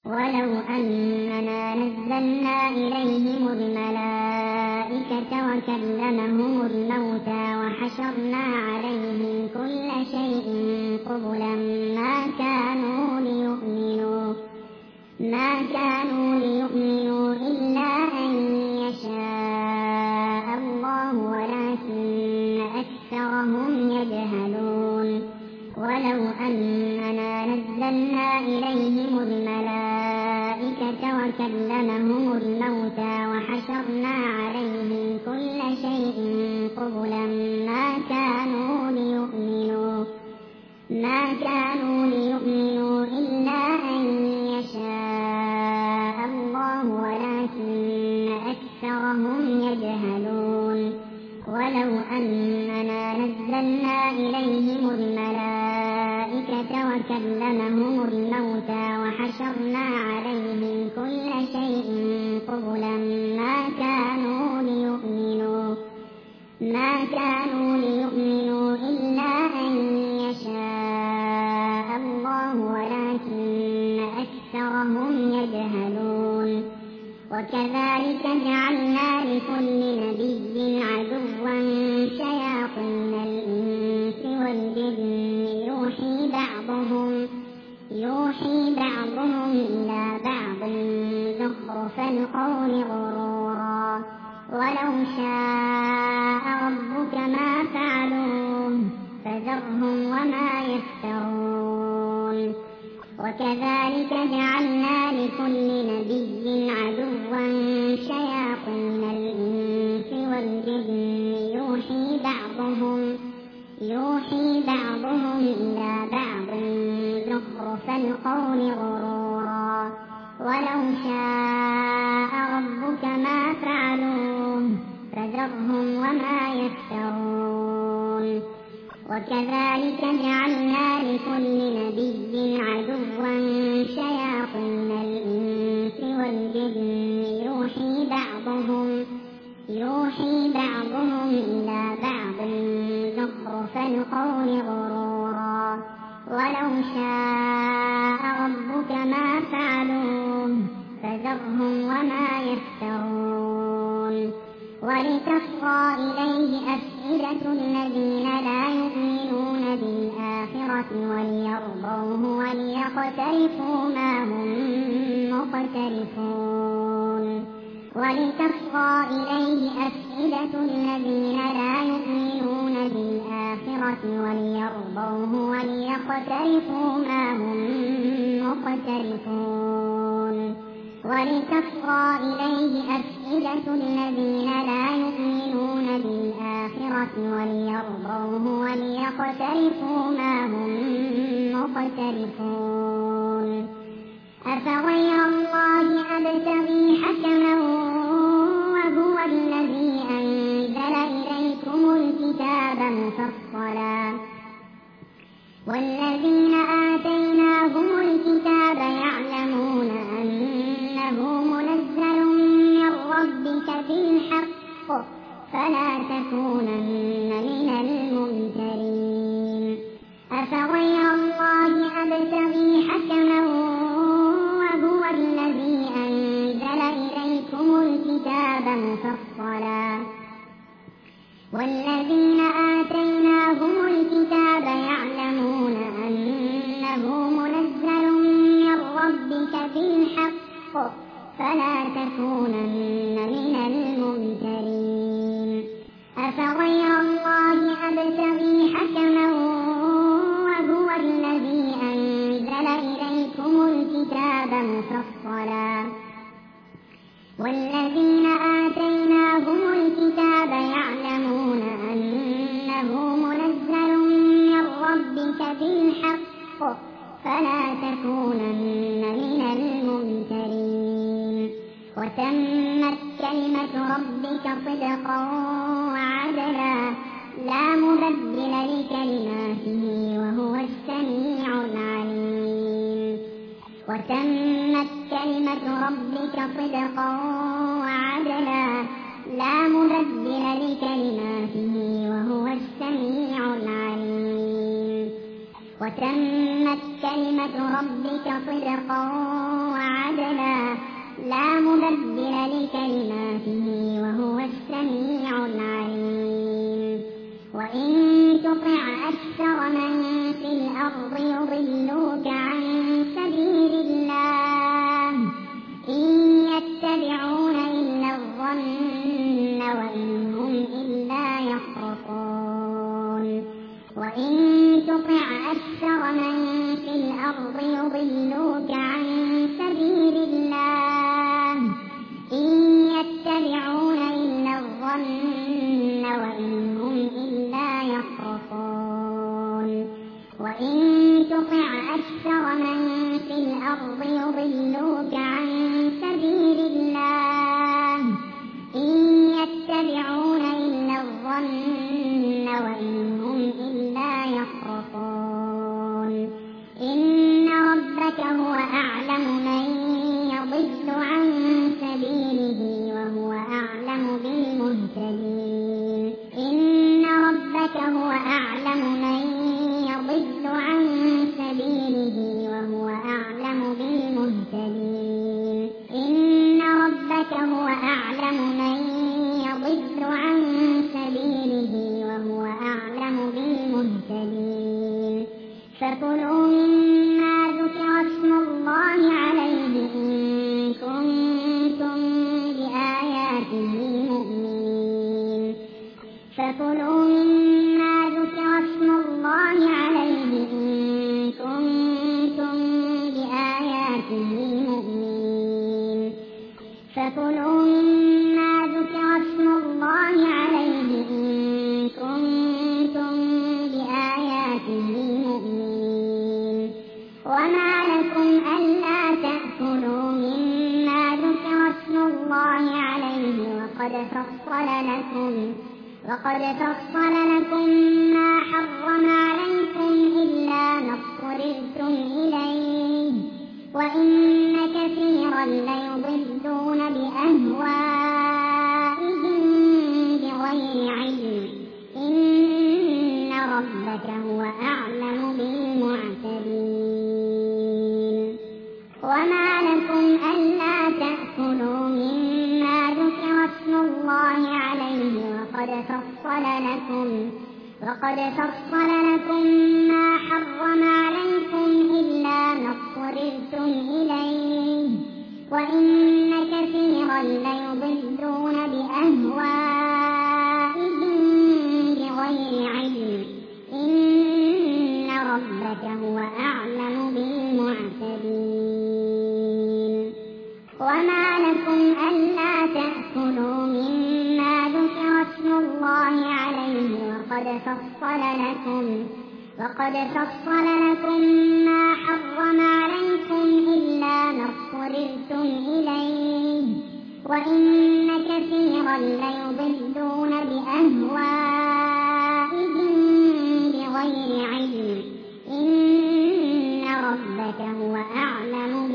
ولو أننا نزلنا إليهم الملائكة وكلمهم الموتى وحشرنا عليهم كل شيء قبلا ما كانوا ليؤمنوا إلا أن يشاء الله ولكن أكثرهم يجهلون ولو أننا نزلنا إليهم الملائكة وكلمهم الموتى وحشرنا عليهم كل شيء قبلا ما كانوا ليؤمنوا إلا أن يشاء الله ولكن أكثرهم يجهلون ولو أننا نزلنا إليهم الملائكة وكلمهم الموتى وحشرنا عليهم كل شيء قبلا ما كانوا ليؤمنوا إلا أن يشاء الله ولكن أكثرهم يجهلون وكذلك جعلنا لكل نبي عدوا شياطين الإنس والجن يوحي بعضهم إلى بعض زخرف القول غرورا ولو شاء ربك ما فعلوه فذرهم وما يفترون وكذلك جعلنا لكل نبي عدوا شياطين الإنس والجن يوحي بعضهم إلى بعض زخرف القول غرورا ولو شاء ربك ما فعلوه فذرهم وما يفترون وكذلك جعلنا لكل نبي عدوا شياطين الإنس والجن يوحي بعضهم إلى بعض زخرف القول غرورا ولو شاء ربك ما فعلوه فذرهم وما يفترون ولتصغى إليه أفئدة الذين لا يؤمنون بالآخرة وليرضوه وليقترفوا ما هم مقترفون ولتصغى إليه أفئدة الذين لا يؤمنون بالآخرة وليرضوه وليقترفوا ما هم مقترفون ولتصغى إليه أفئدة الذين لا يؤمنون بالآخرة وليرضوه وليقترفوا ما هم مقترفون أفغير الله أبتغي حكما وهو الذي أنزل إليكم الكتاب مفصلا والذين آتيناهم الكتاب يعلمون أنه منزل من ربك بالحق فلا تكونن من الممترين أفغير الله أبتغي حكما وهو الذي أنزل إليكم الكتاب مفصلا والذين آتيناهم الكتاب يعلمون أنه منزل من ربك بالحق فلا تكونن من الممترين أفغير الله أبتغي حكما وهو الذي أنزل إليكم الكتاب مفصلا والذين آتيناهم الكتاب يعلمون أنه منزل من ربك بالحق فلا تكونن من الممترين وتمت كلمة ربك صدقا وعدلا لا مبدل لكلماته وهو السميع العليم وتمت كلمة ربك صدقا وعدلا لا مبدل لكلماته وهو السميع العليم وتمت كلمة ربك صدقا وعدلا المهتدين إن ربك هو أعلم من يضل عن سبيله وهو أعلم بالمهتدين فكلوا مما ذكر اسم الله عليه إن كنتم بآياته مؤمنين فكلوا مما ذكر اسم الله عليه إن كنتم بآياته مؤمنين فكلوا مما ذكر اسم الله عليه إن كنتم بآياته مؤمنين وما لكم ألا تأكلوا مما ذكر اسم الله عليه وقد فصل لكم ما حرم عليكم إلا ما اضطررتم إليه وإن كثيرا ليضلون بأهوائهم بغير علم إن ربك هو أعلم بالمعتدين وما لكم ألا تأكلوا مما ذكر اسم الله عليه وقد فصل لكم ما حرم عليكم إلا ما اضطررتم إليه وإن كثيرا ليضلون بأهوائهم بغير علم إن ربك هو أعلم بالمعتدين وما لكم ألا تأكلوا مما ذكر اسم الله عليه وقد فصل لكم ما حرم عليكم إلا ما اضطررتم إليه وإن كثيرا ليضلون بأهوائهم بغير علم إن ربك هو أعلم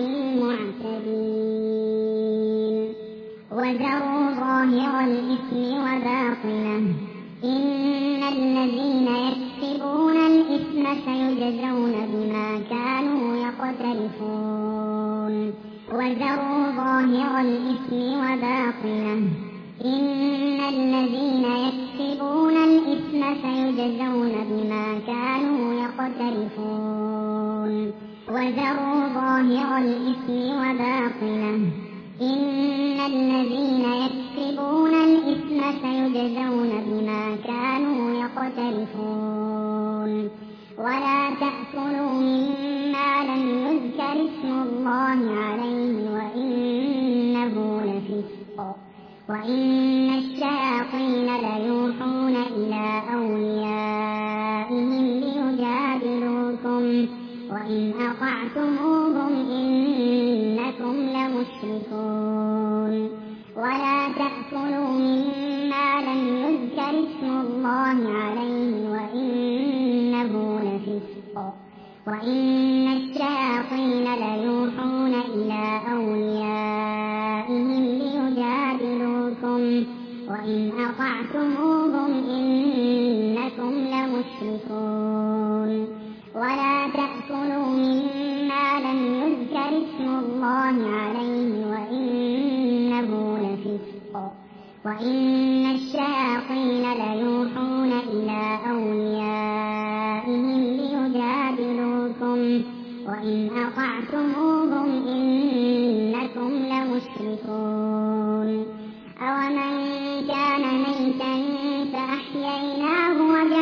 بالمعتدين وذروا ظاهر الإثم وباطنه إن الذين يكسبون الإثم سيجزون بما كانوا يقترفون وذروا ظاهر الإثم وباطنه إن الذين يكسبون الإثم سيجزون بما كانوا يقترفون وذروا ظاهر الإثم وباطنه إن الذين يكسبون الإثم سيجزون بما كانوا يقترفون ولا تأكلوا مما لم يذكر اسم الله عليه وإنه لفسق وإن الشياطين ليوحون إلى أوليائهم ليجادلوكم وإن أطعتموهم إنكم لمشركون ولا تأكلوا مما لم يذكر اسم الله عليه وإنه لفسق وإن الشياطين ليوحون إلى أوليائهم ليجادلوكم وإن أطعتموهم إنكم لمشركون ولا تأكلوا مما لم يذكر اسم الله عليه وإنه لفسق وإن الشياطين ليوحون إلى أوليائهم ليجادلوكم وإن أطعتموهم إنكم لمشركون أومن كان ميتا فأحييناه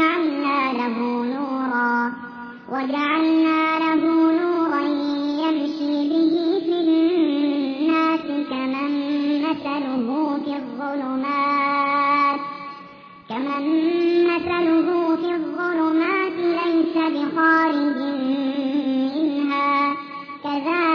وجعلنا له نورا يمشي به في الناس كمن مثله في الظلمات ليس بخارج منها كذلك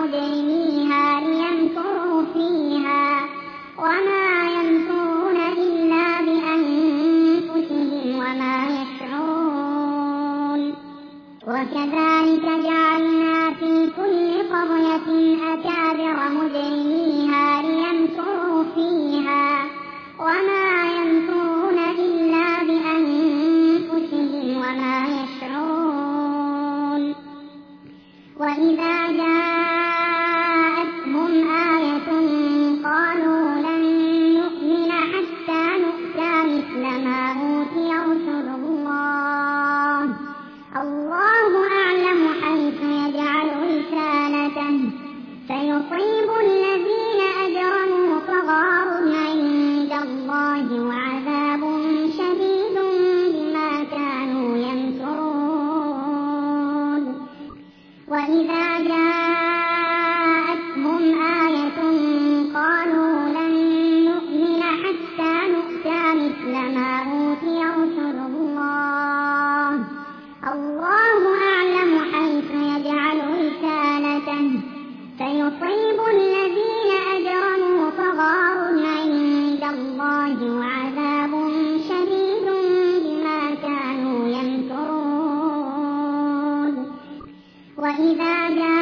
مجرميها ليمكروا فيها وما يمكرون إلا بأنفسهم وما يشعرون وكذلك جعلنا في كل قرية أكابر مجرميها ليمكروا فيها وما يمكرون إلا بأنفسهم وما يشعرون وإذا جاءتهم آية قالوا لن نؤمن حتى نؤتى مثل ما أوتي رسل الله الله أعلم حيث يجعل رسالته سيصيب الذين أجرموا صغار عند الله وعذاب شديد بما كانوا يمكرون وإذا جاءتهم آية قالوا لن نؤمن حتى نؤتى مثل ما أوتي رسل الله الله أعلم حيث يجعل رسالته سيصيب الذين أجرموا صغار عند الله وعذاب شديد بما كانوا يمكرون وإذا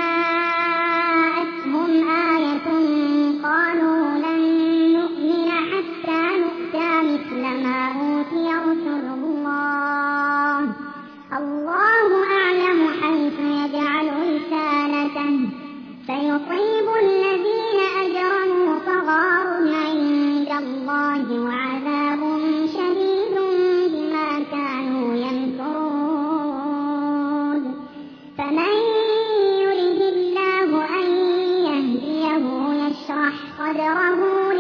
جاءتهم آية قالوا لن نؤمن حتى نؤتى مثل ما أوتي رسل الله الله أعلم حيث يجعل رسالته سيصيب الذين أجرموا صغار عند الله وعذاب شديد بما كانوا يمكرون فمن يرد الله أن يهديه يشرح صدره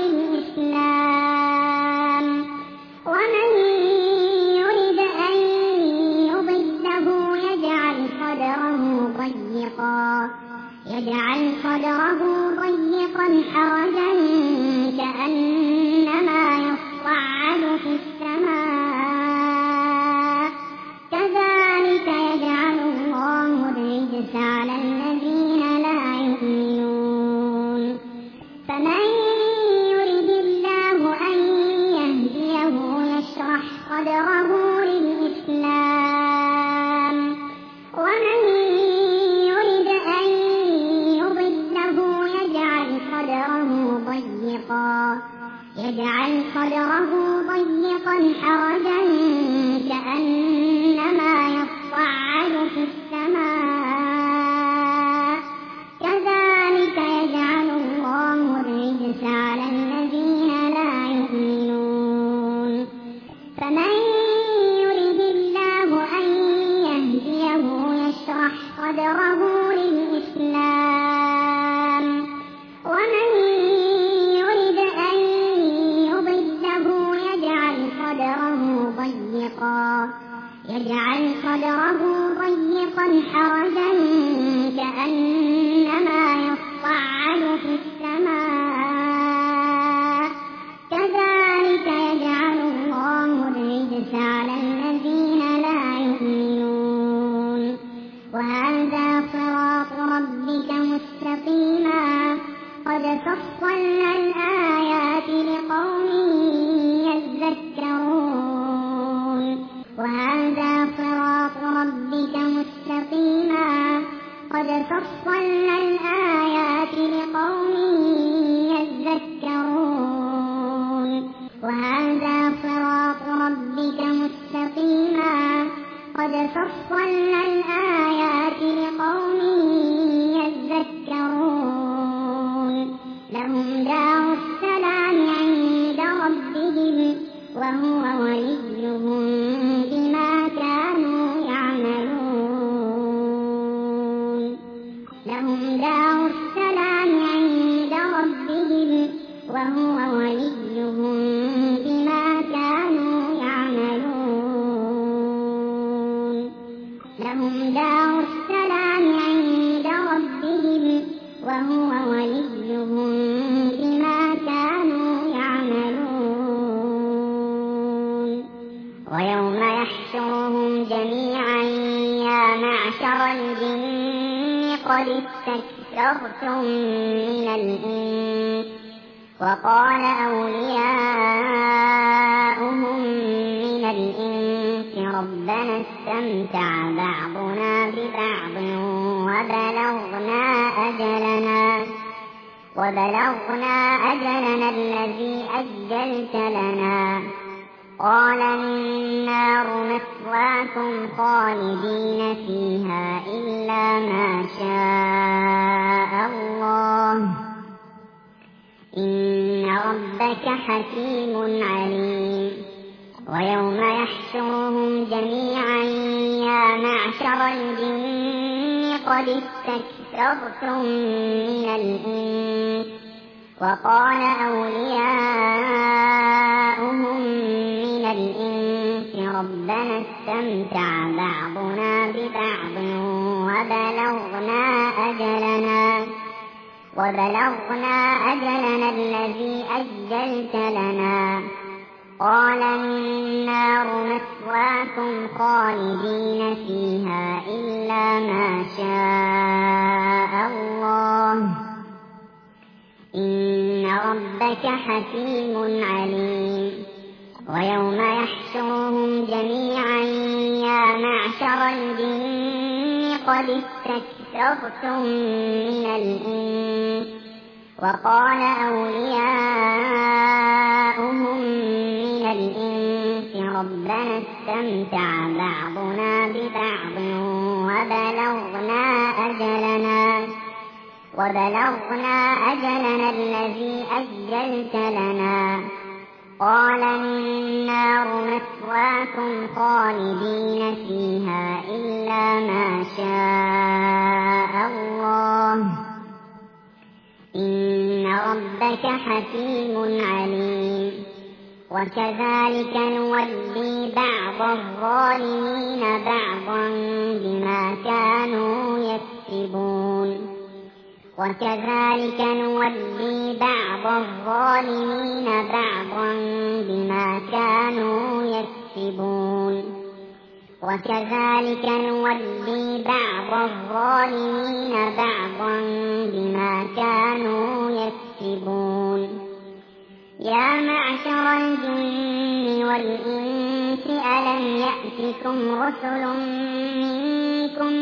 للإسلام ومن يرد أن يضله يجعل صدره ضيقا حرجا كأنما يصعد في السماء كذلك يجعل الله الرجس على الذين لا يؤمنون فمن يرد الله أن يهديه يشرح صدره للإسلام ومن يرد أن يضله يجعل صدره ضيقا حرجا كأنما يصعد في السماء كذلك يجعل الله الرجس على الذين لا يؤمنون فمن يرد الله أن يهديه يشرح صدره للإسلام ومن يرد أن يضله يجعل صدره ضيقا حرجا كأنما يصعد في السماء كذلك يجعل الله الرجس على الذين لا يؤمنون وهذا صراط ربك مستقيما قد فصلنا الآيات لقوم يذكرون وهذا صراط ربك مستقيما قد فصلنا الآيات لقوم يذكرون وهذا صراط ربك مستقيما قد فصلنا الآيات لقوم يذكرون لهم دار السلام عند ربهم وهو وليهم بما كانوا يعملون لهم دار السلام عند ربهم وهو وليهم بما كانوا يعملون لهم دار السلام عند ربهم وهو وليهم بما كانوا يعملون ويوم يحشرهم جميعا يا معشر الجن قد استكبرتم استكثرتم من الإنس وقال أولياؤهم من الإنس ربنا استمتع بعضنا ببعض وبلغنا أجلنا الذي أجلت لنا قال النار مثواكم خالدين فيها إلا ما شاء الله إن ربك حكيم عليم ويوم يحشرهم جميعا يا معشر الجن قد استكثرتم من الإنس وقال أولياؤهم من الإنس ربنا استمتع بعضنا ببعض وبلغنا أجلنا الذي أجلت لنا قال النار مثواكم خالدين فيها إلا ما شاء الله إن ربك حكيم عليم ويوم يحشرهم جميعا يا معشر الجن قد استكثرتم من الإنس وقال أولياؤهم من الإنس ربنا استمتع بعضنا ببعض وبلغنا أجلنا الذي أجلت لنا قال النار مثواكم خالدين فيها إلا ما شاء الله إن ربك حكيم عليم وكذلك نولي بعض الظالمين بعضا بما كانوا يكسبون وكذلك نولي بعض الظالمين بعضا بما كانوا يكسبون وكذلك نولي بعض الظالمين بعضا بما كانوا يكسبون يا معشر الجن والإنس ألم يأتكم رسل منكم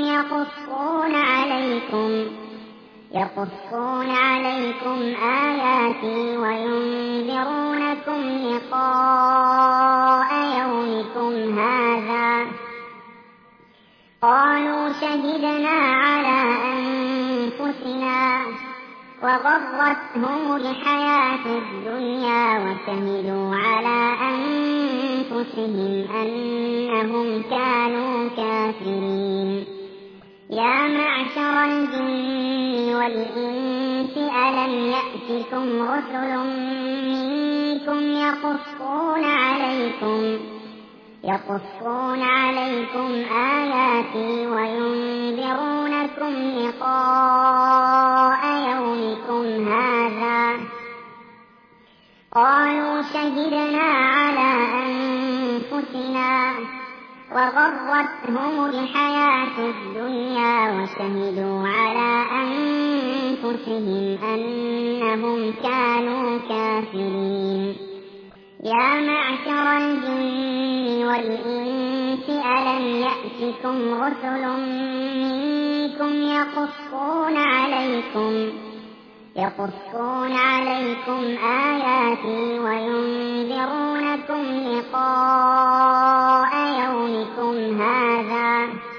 يقصون عليكم آياتي وينذرونكم لقاء يومكم هذا قالوا شهدنا على أنفسنا وغرتهم الحياة الدنيا وشهدوا على أنفسهم أنهم كانوا كافرين يا معشر الجن والإنس ألم يأتكم رسل منكم يقصون عليكم آياتي وينذرونكم لقاء يومكم هذا قالوا شهدنا على أنفسنا وغرتهم الحياة الدنيا وشهدوا على أنفسهم أنهم كانوا كافرين يا معشر الجن والإنس ألم يأتكم رسل منكم يقصون عليكم آياتي وينذرونكم لقاء يومكم هذا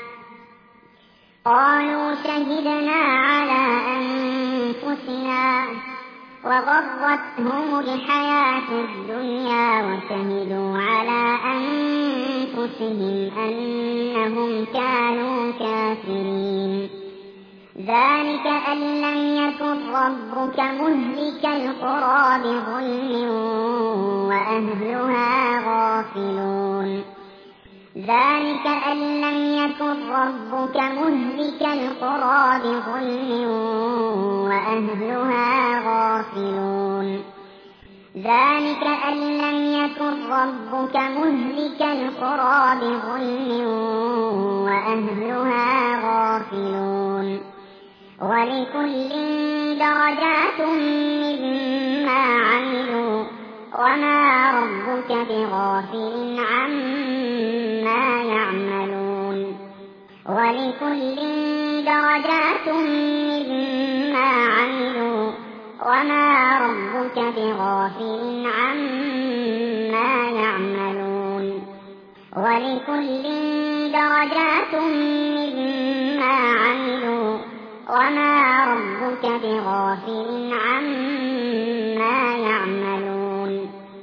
قالوا شهدنا على أنفسنا وغرتهم الحياة الدنيا وشهدوا على أنفسهم أنهم كانوا كافرين ذلك أن لم يكن ربك مهلك القرى بظلم وأهلها غافلون ذلك أن لم يكن ربك مهلك القرى بظلم وأهلها غافلون ذلك أن لم يكن ربك مهلك القرى بظلم وأهلها غافلون ولكل درجات مما عملوا وما ربك بغافل عما يعملون ولكل درجات مما عملوا وما ربك بغافل عما يعملون ولكل درجات مما عملوا وما ربك بغافل عما يعملون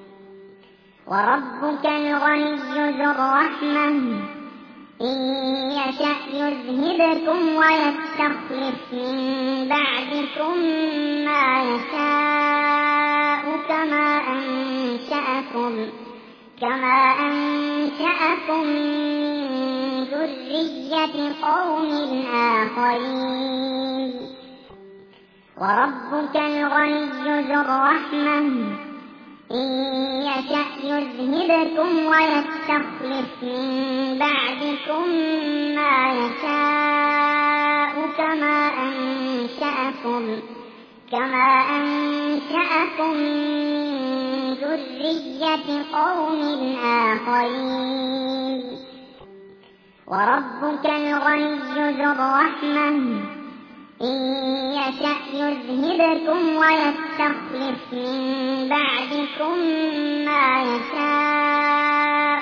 وربك الغني ذو الرحمة إن يشأ يذهبكم ويستخلف من بعدكم ما يشاء كما أنشأكم من ذرية قوم آخرين وربك الغني ذو الرحمة إن يشأ يذهبكم ويستخلف من بعدكم ما يشاء كما أنشأكم من ذرية قوم آخرين وربك الغني ذو الرحمة إن يشأ يذهبكم ويستخلف من بعدكم ما يشاء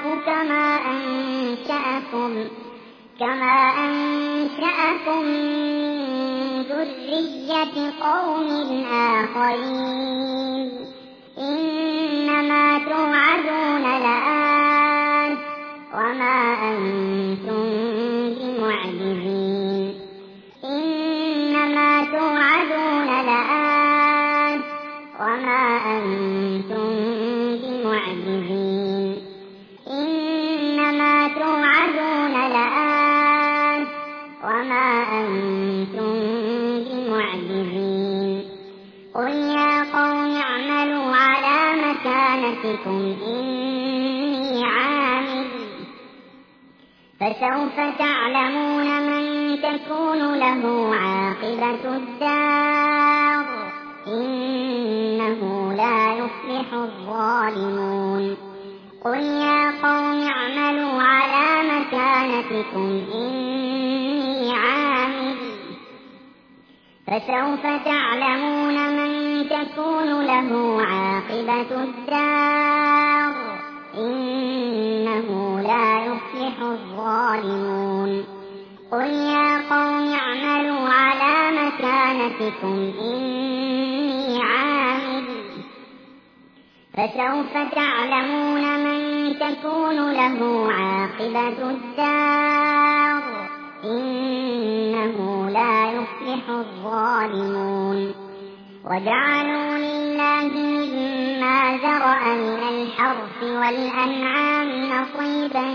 كما أنشأكم من ذرية قوم آخرين إنما توعدون لآت وما أنتم بمعجزين إنما توعدون لآت وما أنتم بمعجزين إنما توعدون لآت وما أنتم بمعجزين قل يا قوم اعملوا على مكانتكم إني عامل فسوف تعلمون من تكون له عاقبة الدار إنه لا يفلح الظالمون قل يا قوم اعملوا على مكانتكم إني عامل فسوف تعلمون من تكون له عاقبة الدار إنه لا يفلح الظالمون قل يا قوم اعملوا على مكانتكم إني عامل فسوف تعلمون من تكون له عاقبة الدار إنه لا يفلح الظالمون وجعلوا لله مما ذرأ من الحرث والأنعام نصيبا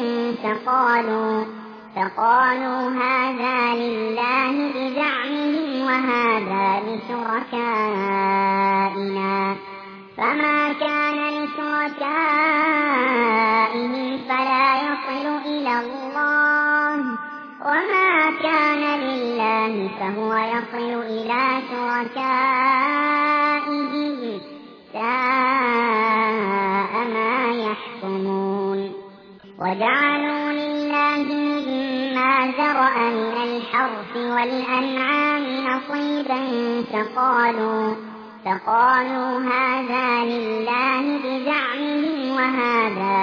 فقالوا هذا لله بزعمهم وهذا لشركائنا فما كان لشركائهم فلا يصل إلى الله وما كان لله فهو يصل إلى شركائهم ساء ما يحكمون وجعلوا لله مما ذرأ من الحرث والأنعام نصيبا فقالوا هذا لله بزعمهم وهذا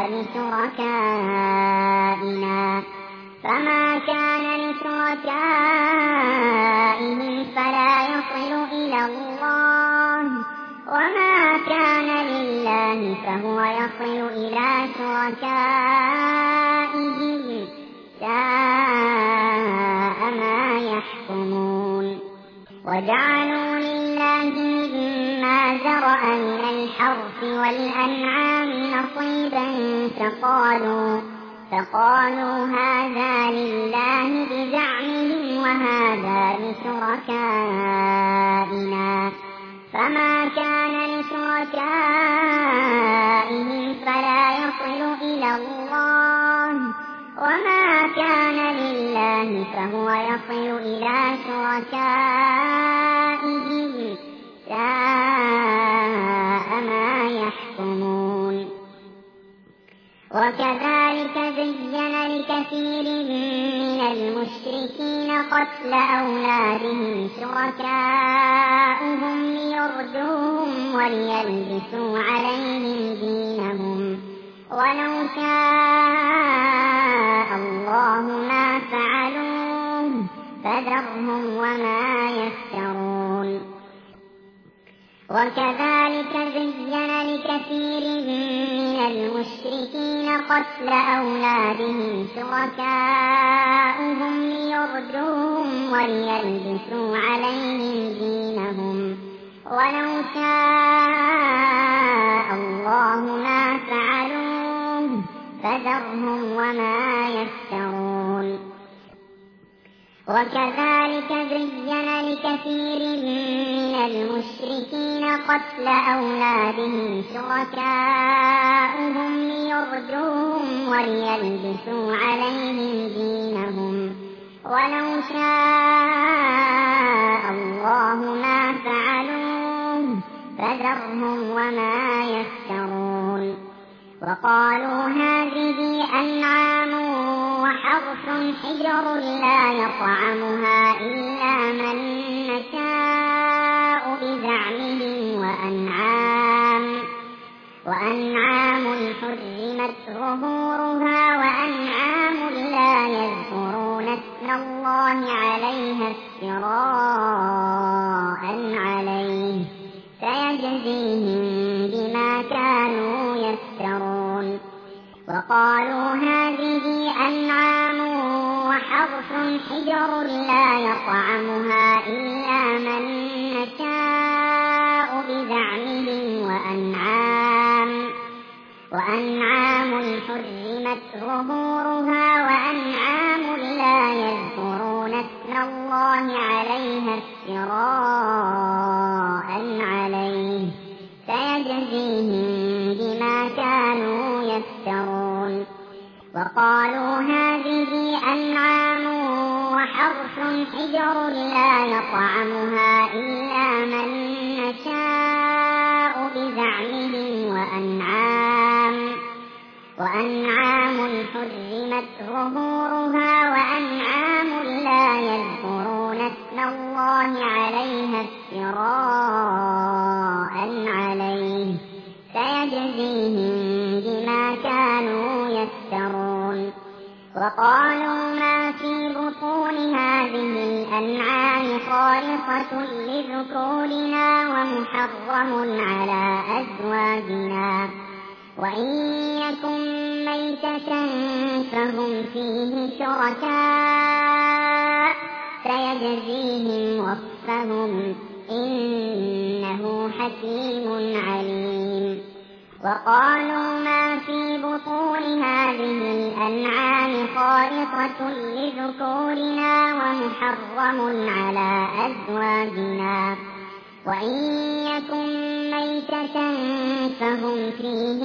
لشركائنا فما كان لشركائهم فلا يصل إلى الله وما كان لله فهو يصل إلى شركائهم ساء ما يحكمون وجعلوا لله مما ذرأ من الحرث والأنعام نصيبا فقالوا هذا لله بزعمهم وهذا لشركائنا فما كان لشركائهم فلا يصل إلى الله وما كان لله فهو يصل إلى شركائهم ساء ما يحكمون وكذلك زين لكثير من المشركين قتل أولادهم شركاؤهم ليردوهم وليلبسوا عليهم دينهم ولو شاء الله ما فعلوه فذرهم وما يفترون وكذلك زين لكثير من المشركين قتل أولادهم شركاؤهم ليردوهم وليلبسوا عليهم دينهم ولو شاء الله ما فعلوه فذرهم وما يفترون وكذلك زين لكثير من المشركين قتل أولادهم شركاؤهم ليردوهم وليلبسوا عليهم دينهم ولو شاء الله ما فعلوه فذرهم وما يفترون وقالوا هذه أنعام وحرث حجر لا يطعمها إلا من نشاء بزعمهم وأنعام حرمت ظهورها وأنعام لا يذكرون اسم الله عليها افتراء عليه سيجزيهم بما كانوا يفترون وقالوا هذه أنعام وحرث حجر لا يطعمها إلا من نشاء بزعمهم وأنعام حرمت ظهورها وأنعام لا يذكرون اسم الله عليها افتراء عليه سيجزيهم بما كانوا يفترون وقالوا هذه أنعام وحرث حجر لا يطعمها إلا من نشاء بزعمهم وأنعام حرمت ظهورها وأنعام لا يذكرون اسم الله عليها افتراء عليه سيجزيهم بما كانوا يفترون وقالوا ما في بطون هذه الأنعام خالصة لذكورنا ومحرم على أزواجنا وإن يكن ميتة فهم فيه شركاء سيجزيهم وصفهم إنه حكيم عليم وقالوا ما في بطون هذه الأنعام خالصة لذكورنا ومحرم على أزواجنا وإن يكن ميتة فهم فيه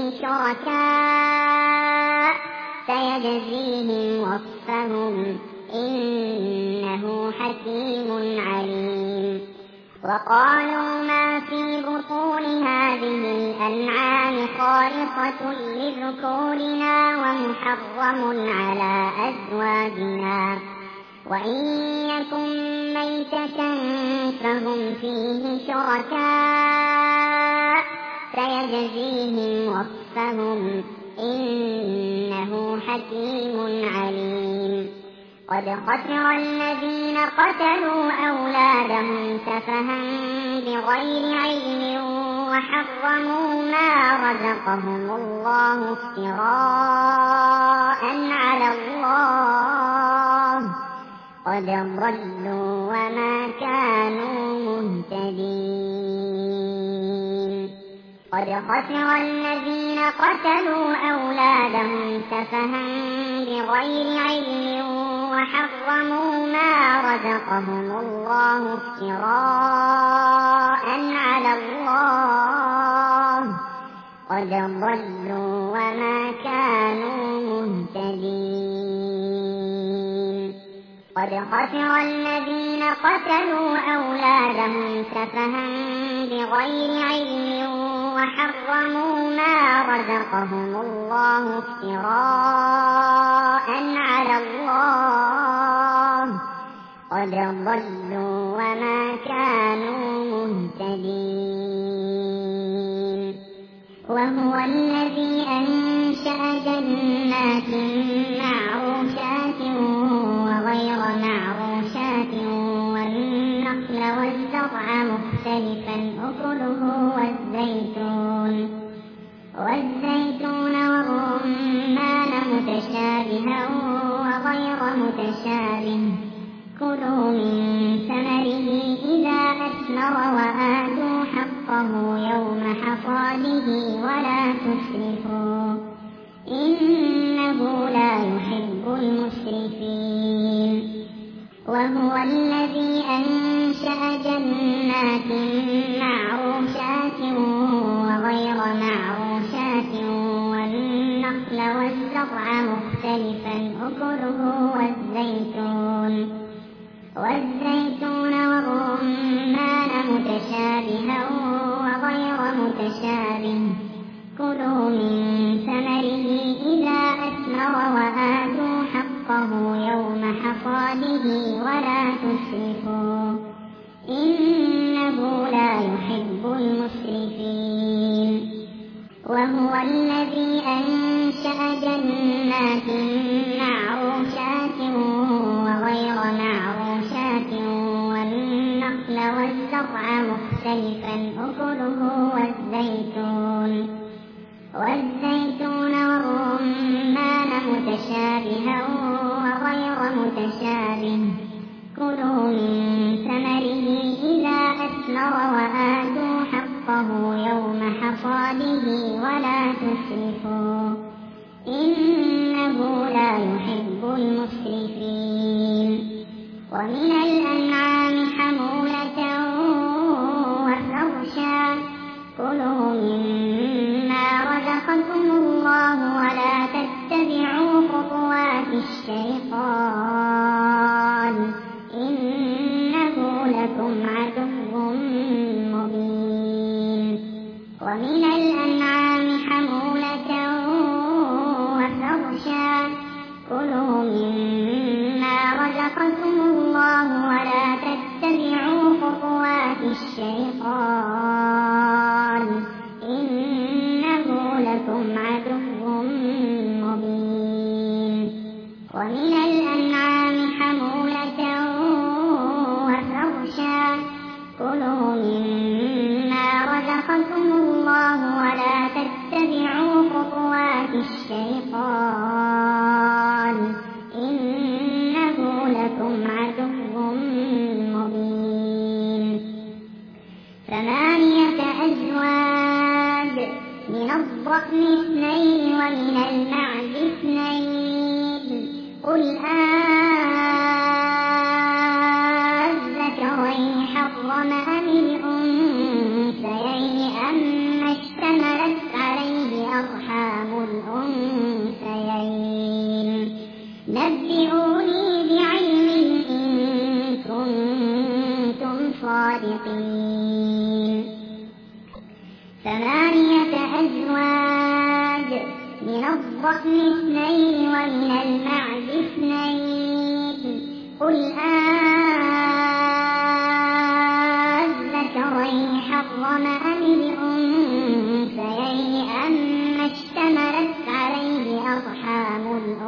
شركاء سيجزيهم وصفهم إنه حكيم عليم وقالوا ما في بطون هذه الأنعام خالصة لذكورنا ومحرم على أزواجنا وإن يكن ميتة فهم فيه شركاء سيجزيهم وصفهم إنه حكيم عليم قد خسر الذين قتلوا أولادهم سفها بغير علم وحرموا ما رزقهم الله افتراء على الله قد ضلوا وما كانوا مهتدين قد خسر الذين قتلوا أولادهم سفها بغير علم وحرموا ما رزقهم الله افتراء على الله قد ضلوا وما كانوا مهتدين قد خسر الذين قتلوا أولادهم سفها بغير علم وحرموا ما رزقهم الله افتراء على الله قد ضلوا وما كانوا مهتدين. وهو الذي أنشأ جنات معروشات وغير معروشات والنخل والزرع مختلفا أكله والزيتون والرمان متشابها وغير متشابه كلوا من ثمره إذا أثمر وآتوا حقه يوم حصاده ولا تسرفوا إنه لا يحب المسرفين. وهو الذي أنشأ جنات معروشات وغير معروشات والنخل والزرع مختلفا أكله والزيتون والرمان متشابها وغير متشابه كلوا من ثمره إذا أثمر وآتوا حقه يوم حصاده ولا تسرفوا إنه لا يحب المسرفين. وهو الذي أنشأ جنات معروشات وغير معروشات والنخل والزرع مختلفا أكله والزيتون والرمان متشابها وغير متشابه كلوا من ثمره إذا أثمر وآتوا حقه يوم حصاده ولا تسرفوا إنه لا يحب المسرفين. ومن الأنعام حمولة وفرشا كلوا مما رزقكم الله ولا تتبعوا خطوات الشيطان إنه لكم عدو مبين. ومن الأنعام حمولة وفرشا كلوا مما رزقكم الله ولا تتبعوا خطوات الشيطان إنه لكم عدو مبين. ومن الأنعام حمولة وفرشا كلوا مما رزقكم الله ولا تتبعوا خطوات الشيطان إنه لكم عدو مبين. 8 أزواج من الضأن 2 ومن المعز 2 قل أذكرين حرم أم الأنثيين أما اشتملت عليه أرحام الأنثيين نبئوني بعلم إن كنتم صادقين. 8 أزواج من الضأن 2 ومن المعز 2 قل أذكرين حرم أم الأنثيين أما اشتملت عليه أرحام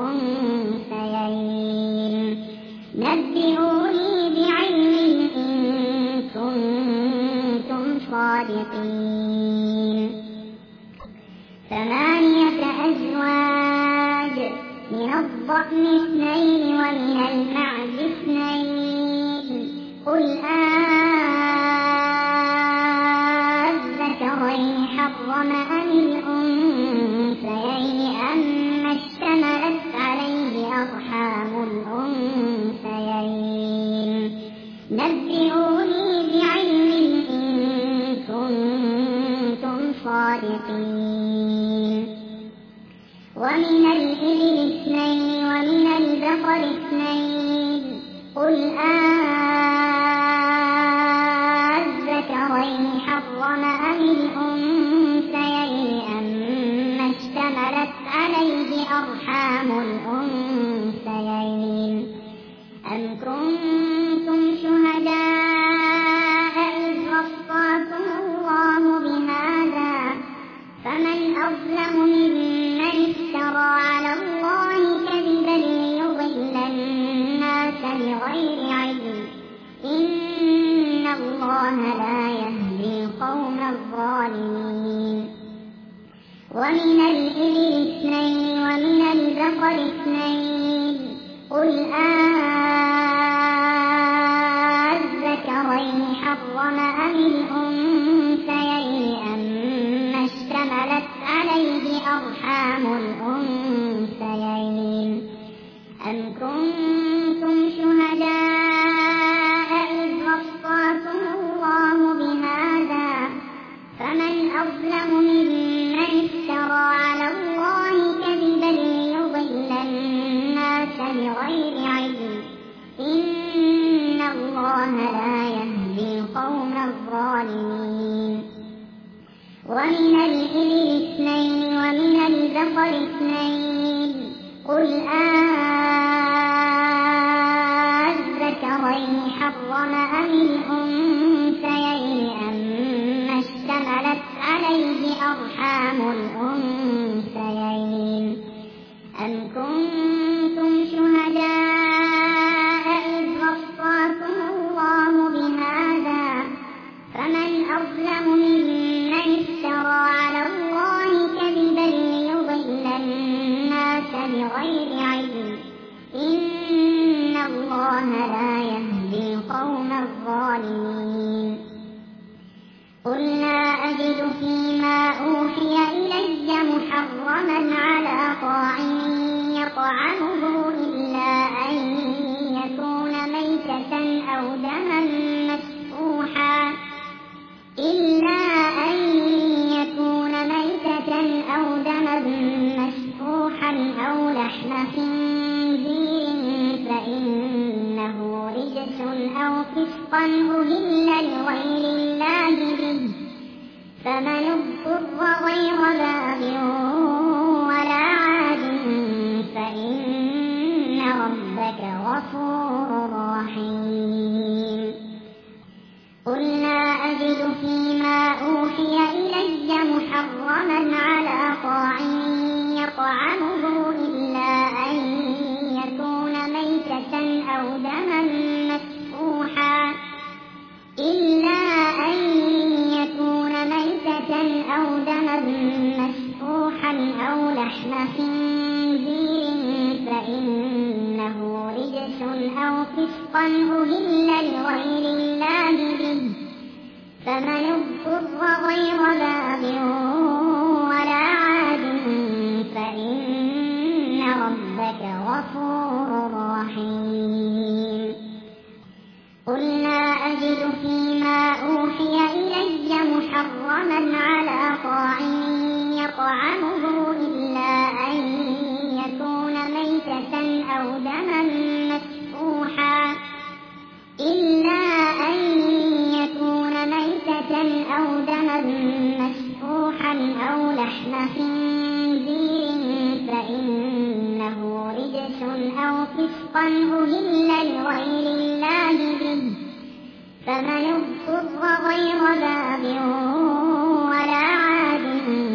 الأنثيين نبئوني بعلم إن كنتم صادقين. 8 أزواج من الضأن 2 ومن المعز 2 قل أذكرين حرم أم الأنثيين أما اشتملت عليه أرحام الأنثيين نبئوني بعلم إن كنتم صادقين. ومن الإبل 2 ومن البقر 2 قل أذكرين حرم أم الأنثيين أما اشتملت عليه أرحام الأنثيين أم كنتم شهداء إذ وصاكم الله بهذا فمن أظلم ممن افترى على الله كذبا ليضل الناس بغير علم إن الله لا يهدي القوم الظالمين ومن الإبل اثنين ومن البقر اثنين قل أذكرين حرم أم الأنثيين أما اشتملت عليه أرحام الأنثيين أم كنتم شهداء إذ وصاكم الله بهذا فمن أظلم ممن افترى على الله كذبا ليضل الناس بغير علم إن الله لا يهدي القوم الظالمين ومن الإبل اثنين ومن البقر اثنين قل أذكرين حرم أم الأنثيين أما اشتملت عليه أرحام الأنثيين أم كنتم شهداء إذ وصاكم الله بهذا فمن أظلم ممن افترى على الله كذبا ليضل الناس بغير علم إن الله لا يهدي القوم الظالمين قل لا أجد فيما أوحي إلي محرما على طاعم يطعمه إلا أن يكون ميتة أو دما مسفوحا أو لحم خنزير فإنه رجس أو فسقا أهل لغير الله به فمن اضطر غير باغ ولا عاد فإن ربك غفور رحيم قل لا أجد فيما أوحي إلي محرما على طاعم يطعمه إلا أن يكون ميتة أو دما مسفوحا أو لحم خنزير فإنه رجس أو فسقا أهل لغير الله به فمن اضطر غير باغ ولا عاد فإن ربك غفور رحيم قل لا أجد فيما أوحي إلي محرما على طاعم يطعمه إلا أن يكون ميتة أو دما مسفوحا أو لحم خنزير فإنه رجس أو فسقا أهل لغير الله به فمن اضطر غير باغ ولا عاد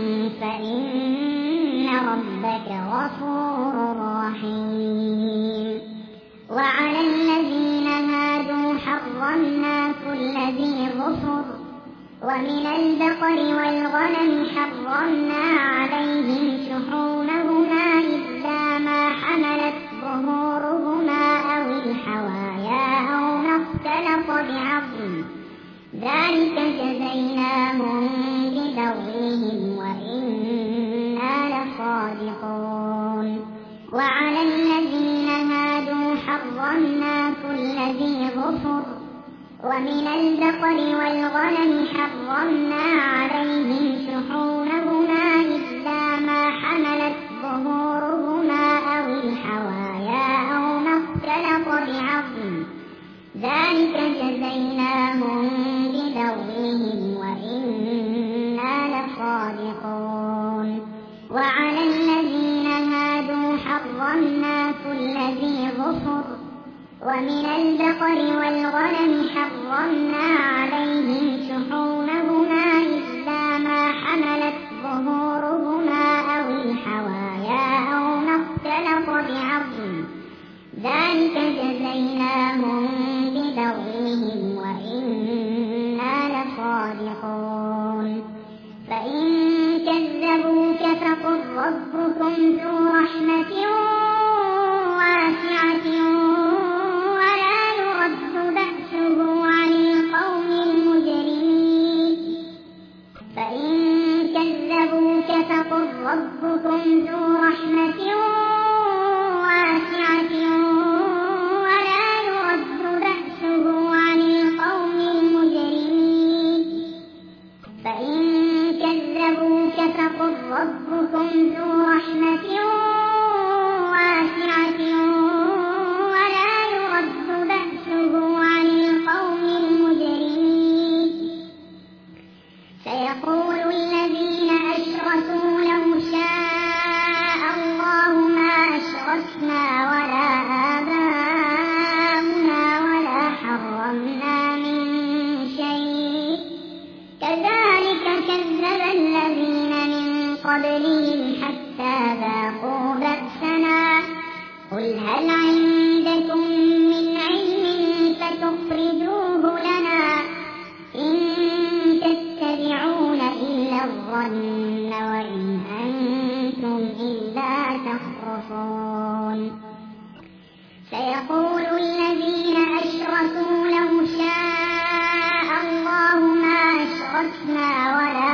فإن ربك غفور رحيم وعلى الذين هادوا حرمنا كل ذي ظفر ومن البقر والغنم حرمنا عليهم شحومهما إلا ما حملت ظهورهما أو الحوايا أو ما اختلط بعظم ذلك جزيناهم ببغيهم وإنا لصادقون وعلى الذين هادوا حرمنا كل ذي ظفر ومن البقر والغنم حرمنا عليهم شحومهما إلا ما حملت ظهورهما أو الحوايا أو ما اختلط بعظم ومن البقر والغنم حرمنا عليهم شحومهما إلا ما حملت ظهورهما أو الحوايا أو ما اختلط بعظم ذلك جزيناهم ببغيهم وإنا لصادقون فإن كذبوك فقل ربكم ذو رحمة واسعة ولا يرد بأسه عن القوم المجرمين فإن كذبوك فقل ربكم ذو رحمة واسعة ولا يرد بأسه عن القوم المجرمين فإن كذبوك فقل ربكم ذو رحمة واسعة ولا يرد بأسه عن القوم المجرمين سيقول الذين أشركوا لو شاء الله ما أشركنا ولا آباؤنا ولا حرمنا من شيء كذلك كذب الذين من قبلهم حتى ذاقوا بأسنا قل هل عندكم من علم فتخرجوه لنا إن تتبعون إلا الظن وإن أنتم إلا تخرصون سيقول الذين أشركوا لو شاء الله ما أشركنا ولا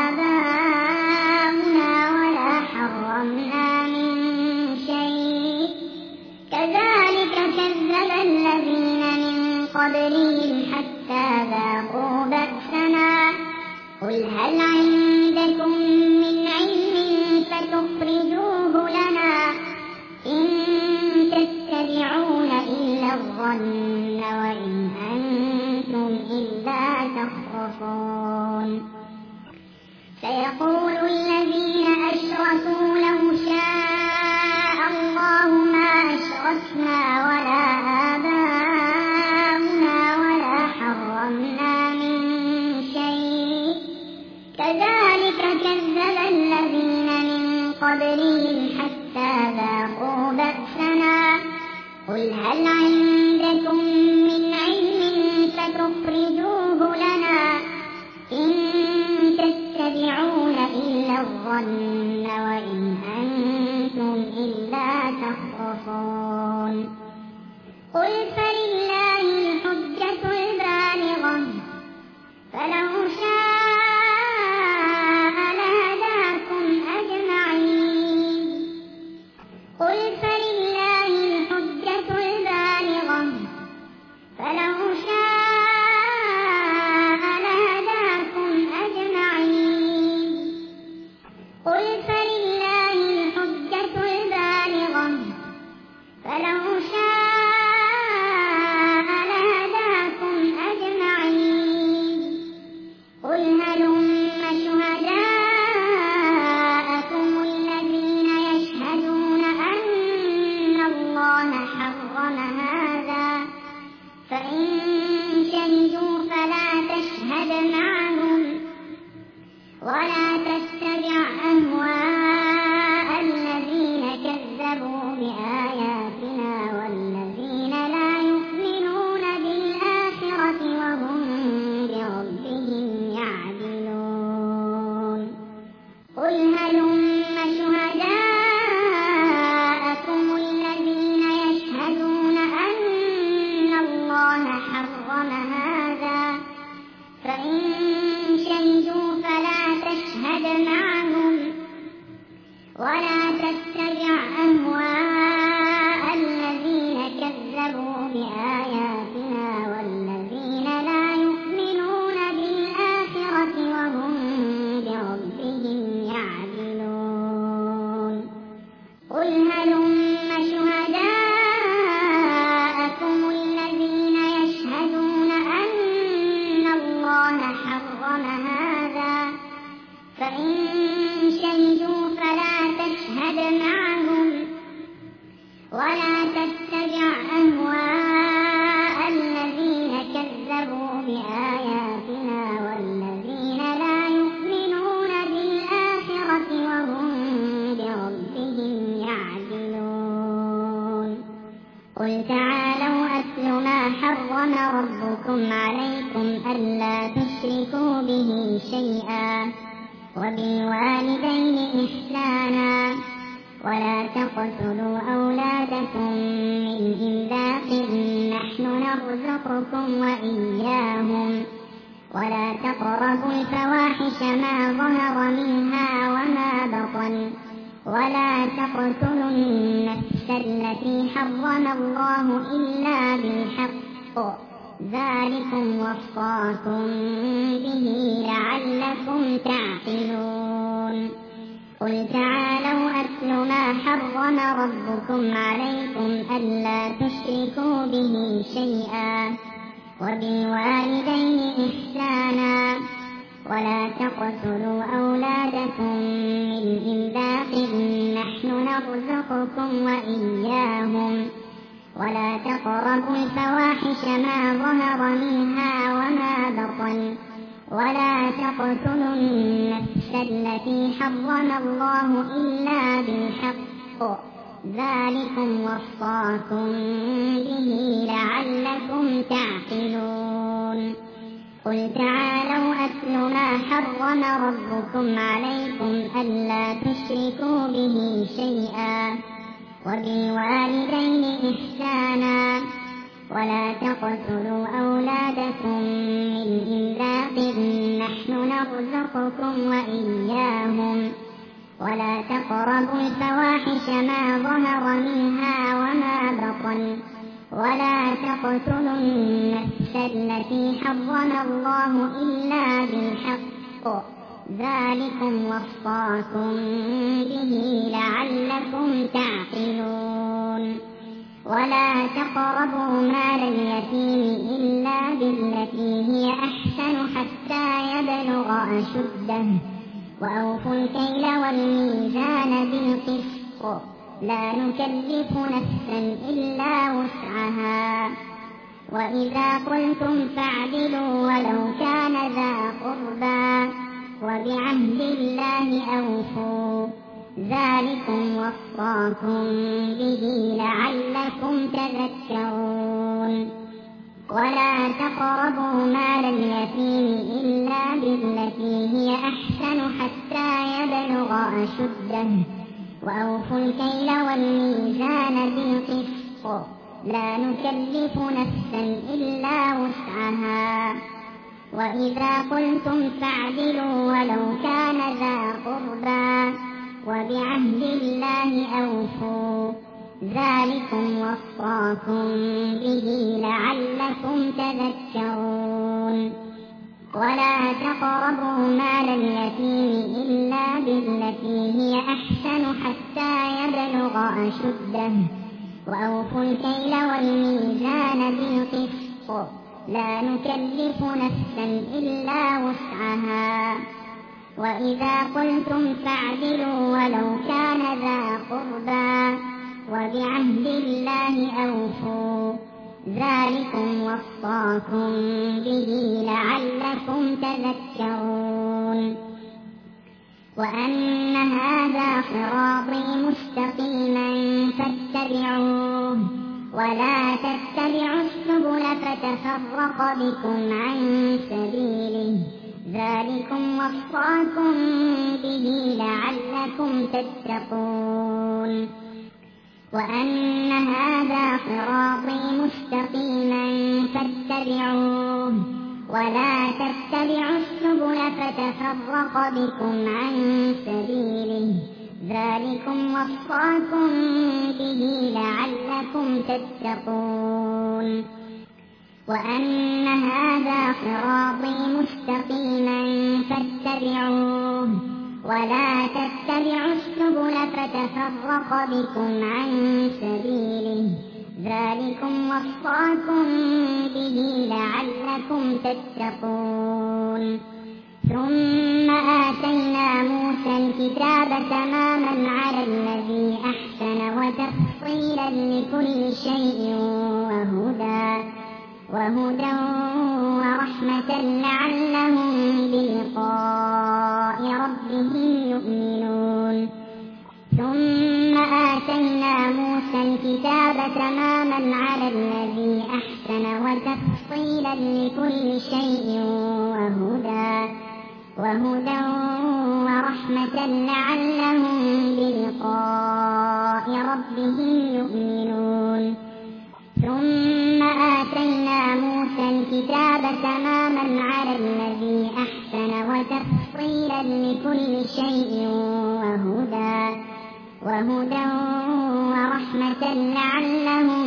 آباؤنا ولا حرمنا من شيء كذلك كذب الذين من قبلهم حتى ذاقوا بأسنا قل هل عندكم من علم فتخرجوه لنا إن تتبعون إلا الظن وإن أنتم إلا تخرصون سيقول الذين أشركوا لو شاء الله ما أشركنا ولا آباؤنا ولا حرمنا من شيء كذلك كذب الذين من قبلهم حتى ذاقوا بأسنا قل هل عندكم من علم فتخرجوه لنا إن تتبعون إلا الظن وإن أنتم إلا تخرصون قل فلله الحجة البالغة فلو شاء لهداكم أجمعين قل فلله الحجة البالغة فلو شاء لهداكم أجمعين قل فلله الحجة البالغة فلو شاء لهداكم أجمعين قل هلم شهداءكم الذين يشهدون أن الله حرم هذا فإن شهدوا فلا تشهد معهم ولا تتبع أهواء الذين كذبوا بآياتنا والذين لا يؤمنون بالآخرة وهم بربهم يعدلون قل هلم شهداءكم الذين يشهدون أن الله حرم هذا فإن شهدوا فلا تشهد معهم ولا تتبع أهواء الذين كذبوا بآياتنا والذين لا يؤمنون بالآخرة وهم بربهم يعدلون قل هلم شهداءكم الذين يشهدون أن الله حرم هذا فإن شهدوا فلا تشهد معهم شيئا وبالوالدين إحسانا ولا تقتلوا أولادكم من إملاق نحن نرزقكم وإياهم ولا تقربوا الفواحش ما ظهر منها وما بطن ولا تقتلوا النفس التي حرم الله إلا بالحق ذلكم وصاكم به لعلكم تعقلون قل تعالوا أتل ما حرم ربكم عليكم ألا تشركوا به شيئا وبالوالدين إحسانا ولا تقتلوا أولادكم من إملاق نحن نرزقكم وإياهم ولا تقربوا الفواحش ما ظهر منها وما بطن ولا تقتلوا النفس التي حرم الله إلا بالحق ذلكم وصاكم به لعلكم تعقلون قل تعالوا أتل ما حرم ربكم عليكم ألا تشركوا به شيئا وبالوالدين إحسانا ولا تقتلوا أولادكم من إملاق نحن نرزقكم وإياهم ولا تقربوا الفواحش ما ظهر منها وما بطن ولا تقتلوا النفس التي حرم الله إلا بالحق ذلكم وصاكم به لعلكم تعقلون ولا تقربوا مال اليتيم إلا بالتي هي أحسن حتى يبلغ أشده وأوفوا الكيل والميزان بالقسط لا نكلف نفسا إلا وسعها وإذا قلتم فاعدلوا ولو كان ذا قربى وبعهد الله أوفوا ذلكم وصاكم به لعلكم تذكرون ولا تقربوا مال اليتيم إلا بالتي هي أحسن حتى يبلغ أشده وأوفوا الكيل والميزان بالقسط لا نكلف نفسا إلا وسعها وإذا قلتم فاعدلوا ولو كان ذا قربى وبعهد الله أوفوا ذلكم وصاكم به لعلكم تذكرون ولا تقربوا مال اليتيم إلا بالتي هي أحسن حتى يبلغ أشده وأوفوا الكيل والميزان بالقسط لا نكلف نفسا إلا وسعها وإذا قلتم فاعدلوا ولو كان ذا قربى وبعهد الله أوفوا ذلكم وصاكم به لعلكم تذكرون وأن هذا صراطي مستقيما فاتبعوه ولا تتبعوا السبل فتفرق بكم عن سبيله ذلكم وصاكم به لعلكم تتقون وأن هذا صراطي مستقيما فاتبعوه ولا تتبعوا السبل فتفرق بكم عن سبيله ذلكم وصاكم به لعلكم تتقون وأن هذا صراطي مستقيما فاتبعوه ولا تتبعوا السبل فتفرق بكم عن سبيله ذلكم وصاكم به لعلكم تتقون ثم آتينا موسى الكتاب تماما على الذي أحسن وتفصيلا لكل شيء وهدى ورحمة لعلهم بلقاء ربهم يؤمنون ثم آتينا موسى الكتاب تماما على الذي أحسن وتفصيلا لكل شيء وهدى ورحمة لعلهم بلقاء ربهم يؤمنون ثم آتينا موسى الكتاب تماما على الذي أحسن وتفصيلا لكل شيء وهدى ورحمة لعلهم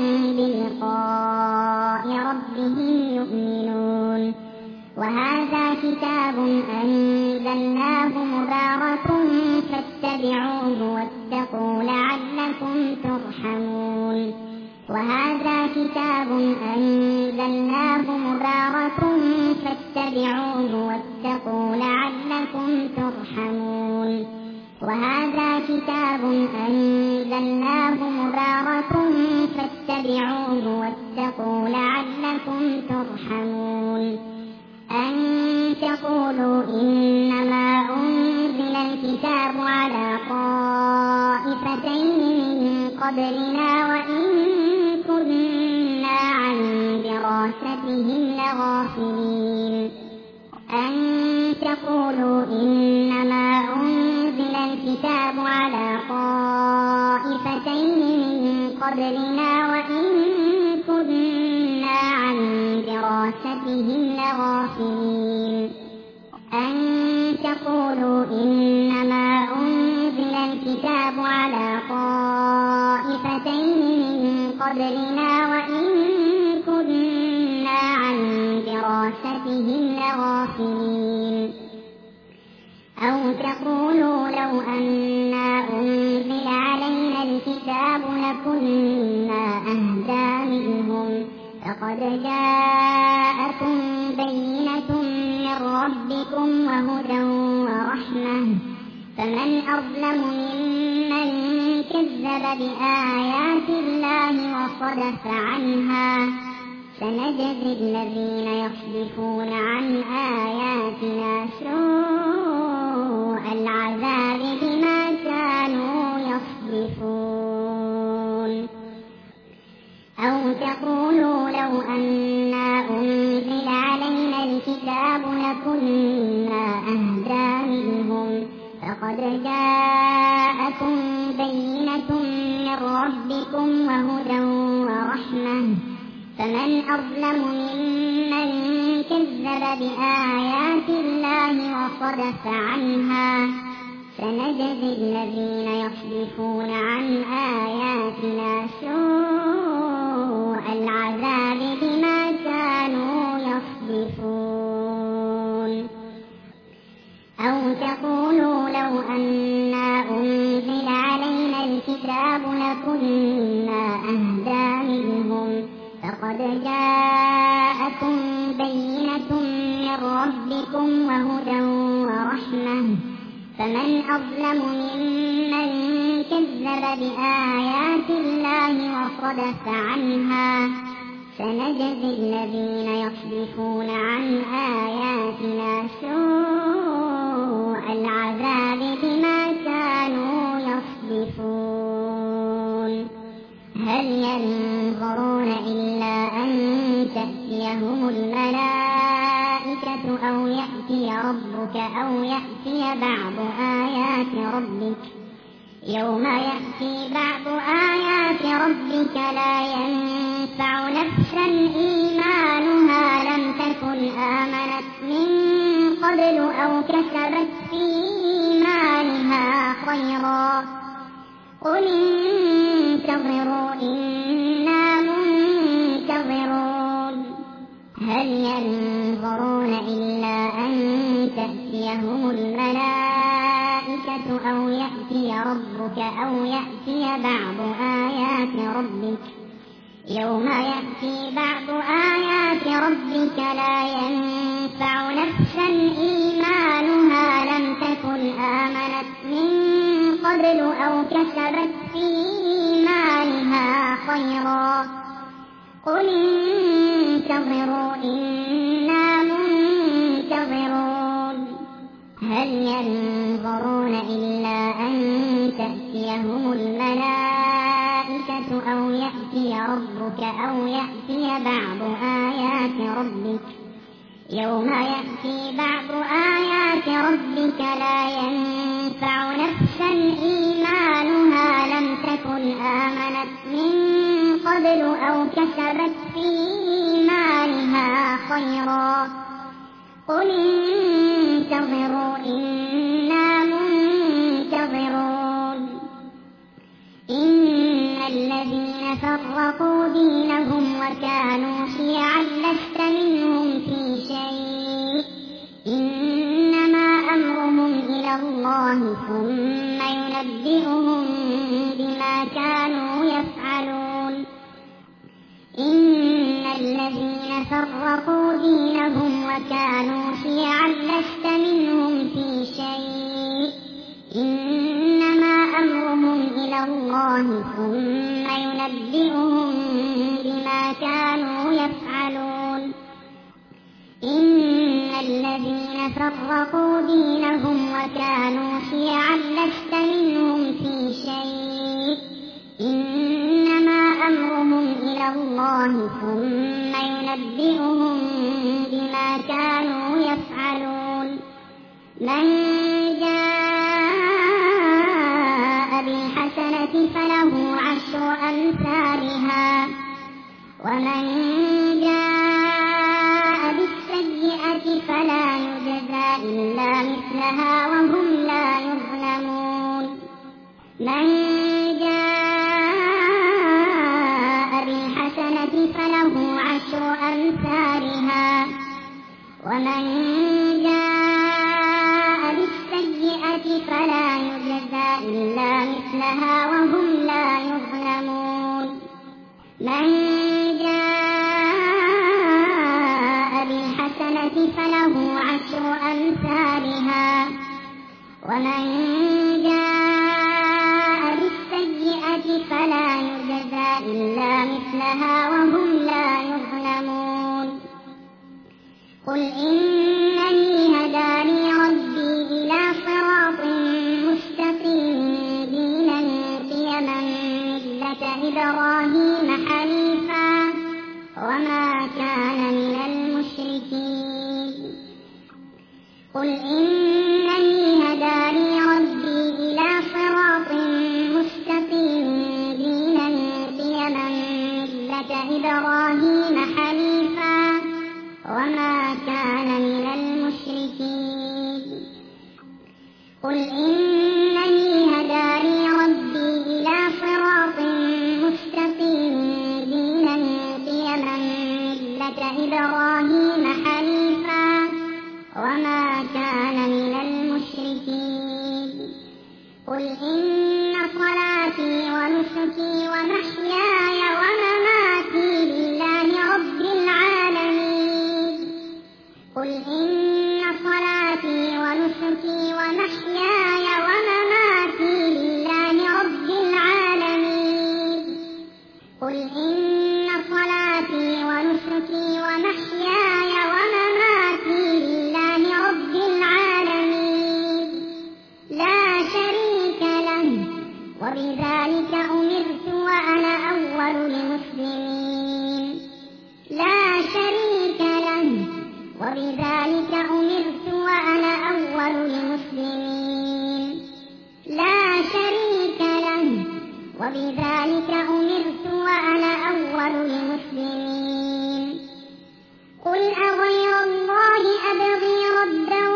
بلقاء ربهم يؤمنون وهذا كتاب أنزلناه مبارك فاتبعوه واتقوا لعلكم ترحمون وهذا كتاب أنزلناه مبارك فاتبعوه واتقوا لعلكم ترحمون وهذا كتاب أنزلناه مبارك فاتبعوه واتقوا لعلكم ترحمون أن تقولوا إنما أنزل الكتاب على طائفتين من قبلنا وإن كنا عن دراستهم لغافلين أن تقولوا إنما أنزل الكتاب على طائفتين من قبلنا وإن كنا عن دراستهم لغافلين أن تقولوا إنما أنزل الكتاب على طائفتين من قبلنا وإن كنا عن دراستهم لغافلين أو تقولوا لو أنا أنزل علينا الكتاب لكنا أهدى منهم فقد جاءكم بينة من ربكم وهدى ورحمة فمن أظلم ممن كذب بآيات الله وصدف عنها سنجزي الذين يصدفون عن آياتنا سوء العذاب بما كانوا يصدفون أو تقولوا لو أنا أنزل علينا الكتاب لكنا أهدى منهم فقد جاءكم بينة من ربكم وهدى ورحمة فمن أظلم ممن كذب بآيات الله وصدف عنها سنجزي الذين يصدفون عن آياتنا سوء العذاب بما كانوا يصدفون أو تقولوا لو أنا أنزل علينا الكتاب لكنا أهدى منهم فقد جاءكم بينة من ربكم وهدى ورحمة فمن أظلم ممن كذب بآيات الله وصدف عنها سنجزي الذين يصدفون عن آياتنا سوء العذاب بما كانوا يصدفون هل ينظرون إلا أن تأتيهم الملائكة أو يأتي ربك أو يأتي بعض آيات ربك يوم يأتي بعض آيات ربك لا ينفع نفسا إيمانها لم تكن آمنت من قبل أو كسبت في إيمانها خيرا قل انتظروا إنا منتظرون هل ينظرون إلا أن تأتيهم الملائكة أو يأتي ربك أو يأتي بعض آيات ربك يوم يأتي بعض آيات ربك لا ينفع نفسا إيمانها لم تكن آمنت من قبل أو كسبت في إيمانها خيرا قل انتظروا إنا منتظرون هل ينظرون إلا أن تأتيهم الملائكة أو يأتي ربك أو يأتي بعض آيات ربك يوم يأتي بعض آيات ربك لا ينفع نفسا إيمانها لم تكن آمنت من قبل أو كسبت في إيمانها خيرا قل انتظروا إنا منتظرون إن الذين فرقوا دينهم وكانوا شيعا لست منهم في شيء إنما أمرهم إلى الله ثم ينبئهم بما كانوا يفعلون إن الذين فرقوا دينهم وكانوا شيعا لست منهم في شيء إنما أمرهم إلى الله ثم ينبئهم بما كانوا يفعلون إن الذين فرقوا دينهم وكانوا شيعا لست منهم في شيء إنما أمرهم إلى الله ثم ينبئهم بما كانوا يفعلون من جاء بالحسنة فله عشر أمثالها ومن جاء بالسيئة فلا يجزى إلا مثلها وهم لا يظلمون من جاء بالحسنة فله عشر أمثالها ومن جاء بالسيئة فلا يجزى إلا مثلها وهم لا يظلمون من جاء بالحسنة فله عشر أمثالها ومن جاء بالسيئة فلا يجزى إلا مثلها وهم لا يظلمون قل إنني هداني ربي إلى صراط مستقيم دينا قيما ملة إبراهيم حنيفا وما كان من المشركين قل إنني هداني ربي إلى صراط مستقيم دينا قيما ملة إبراهيم حنيفا وما كان من المشركين قل إنني هداني ربي إلى صراط مستقيم دينا قيما ملة إبراهيم حنيفا وما كان من المشركين قل إن صلاتي ونسكي ومحياي ومماتي لله رب العالمين قل إن صلاتي ونسكي ومحياي ومماتي لله رب العالمين قل إن صلاتي ونسكي ومحياي ومماتي لله رب العالمين لا شريك له وبذلك أمرت وأنا أول المسلمين لا شريك له وبذلك أمرت وأنا أول المسلمين لا شريك له وبذلك أمرت وأنا أول المسلمين قل أغير الله أبغي ربا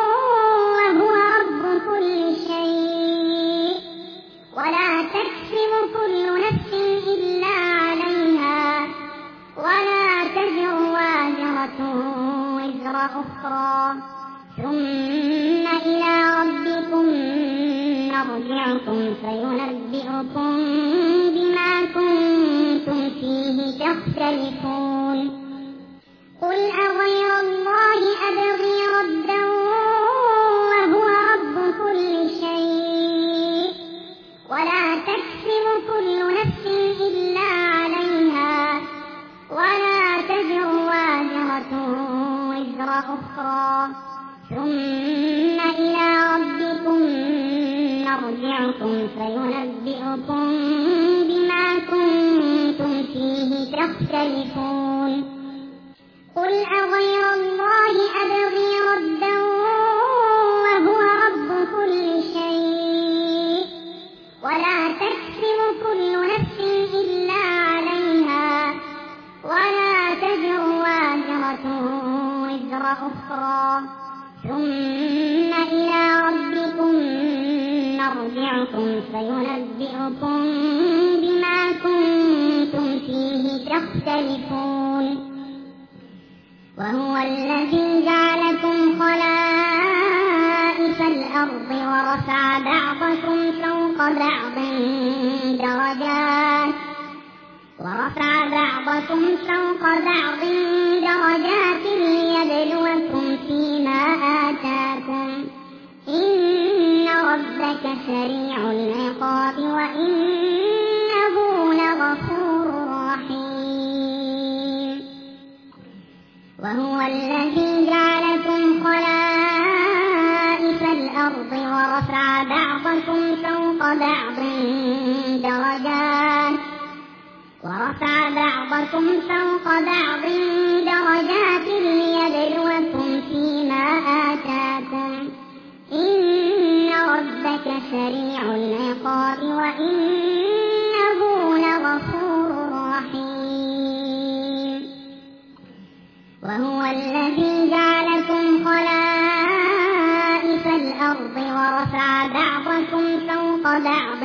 وهو رب كل شيء ولا تكسب كل نفس إلا عليها ولا تزر وازرة وزر أخرى ثم إلى ربكم مرجعكم فينبئكم بما كنتم فيه تختلفون قل أغير الله أبغي ربا وهو رب كل شيء ولا تكسب كل نفس إلا عليها ولا تزر وازرة وزر أخرى ثم إلى ربكم مرجعكم فينبئكم بما كنتم فيه تختلفون قل أغير الله الله أبغي ربا وهو رب كل شيء ولا تكسب كل نفس إلا عليها ولا تزر وازرة وزر أخرى ثم إلى ربكم مرجعكم فينبئكم بما كنتم فيه تختلفون وهو الذي جعلكم خلائف الأرض ورفع بعضكم فوق بعض درجات ليبلوكم فيما آتاكم إن ربك سريع العقاب وإنه لغفور رحيم وهو الذي جعلكم خلائف الأرض ورفع بعضكم فوق بعض درجات ليبلوكم فيما آتاكم إن ربك سريع العقاب وإنه لغفور رحيم وهو الذي جعلكم خلائف الأرض ورفع بعضكم فوق بعض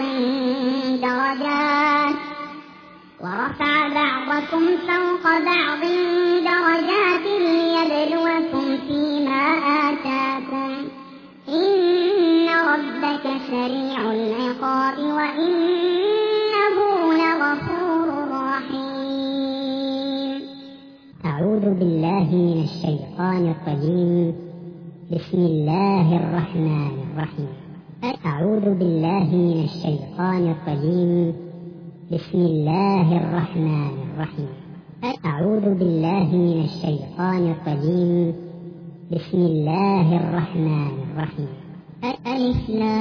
درجات ليبلوكم فيما آتاكم إن ربك سريع العقاب وإنه لغفور رحيم. أعوذ بالله من الشيطان الرجيم. بسم الله الرحمن الرحيم. أعوذ بالله من الشيطان الرجيم. بسم الله الرحمن الرحيم. أعوذ بالله من الشيطان الرجيم. بسم الله الرحمن الرحيم. ألف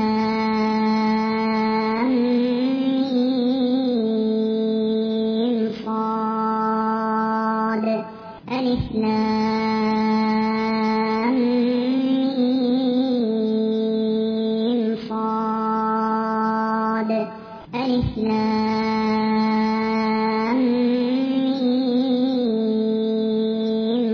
لام ميم صاد ألف لام ميم صاد ألف لام ميم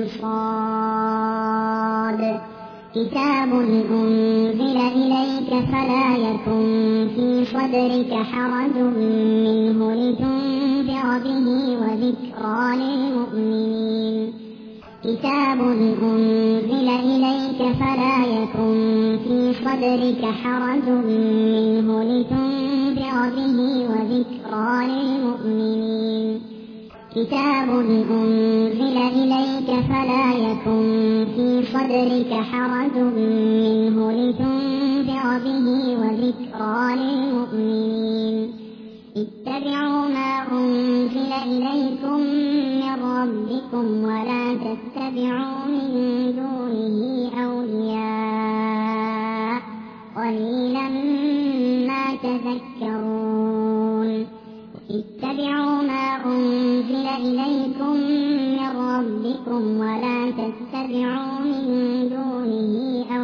صاد كتاب أنزل إليك فلا يكن في صدرك حرج منه لتنذر به وذكرى للمؤمنين كتاب أنزل إليك فلا يكن في صدرك حرج منه لتنذر به وذكرى للمؤمنين كتاب أنزل إليك فلا يكن في صدرك حرج منه لتنذر به وذكرى للمؤمنين اتبعوا ما أنزل إليكم من ربكم ولا تتبعوا من دونه أولياء قليلا ما تذكرون اتبعوا ما أنزل إليكم من ربكم ولا تتبعوا من دونه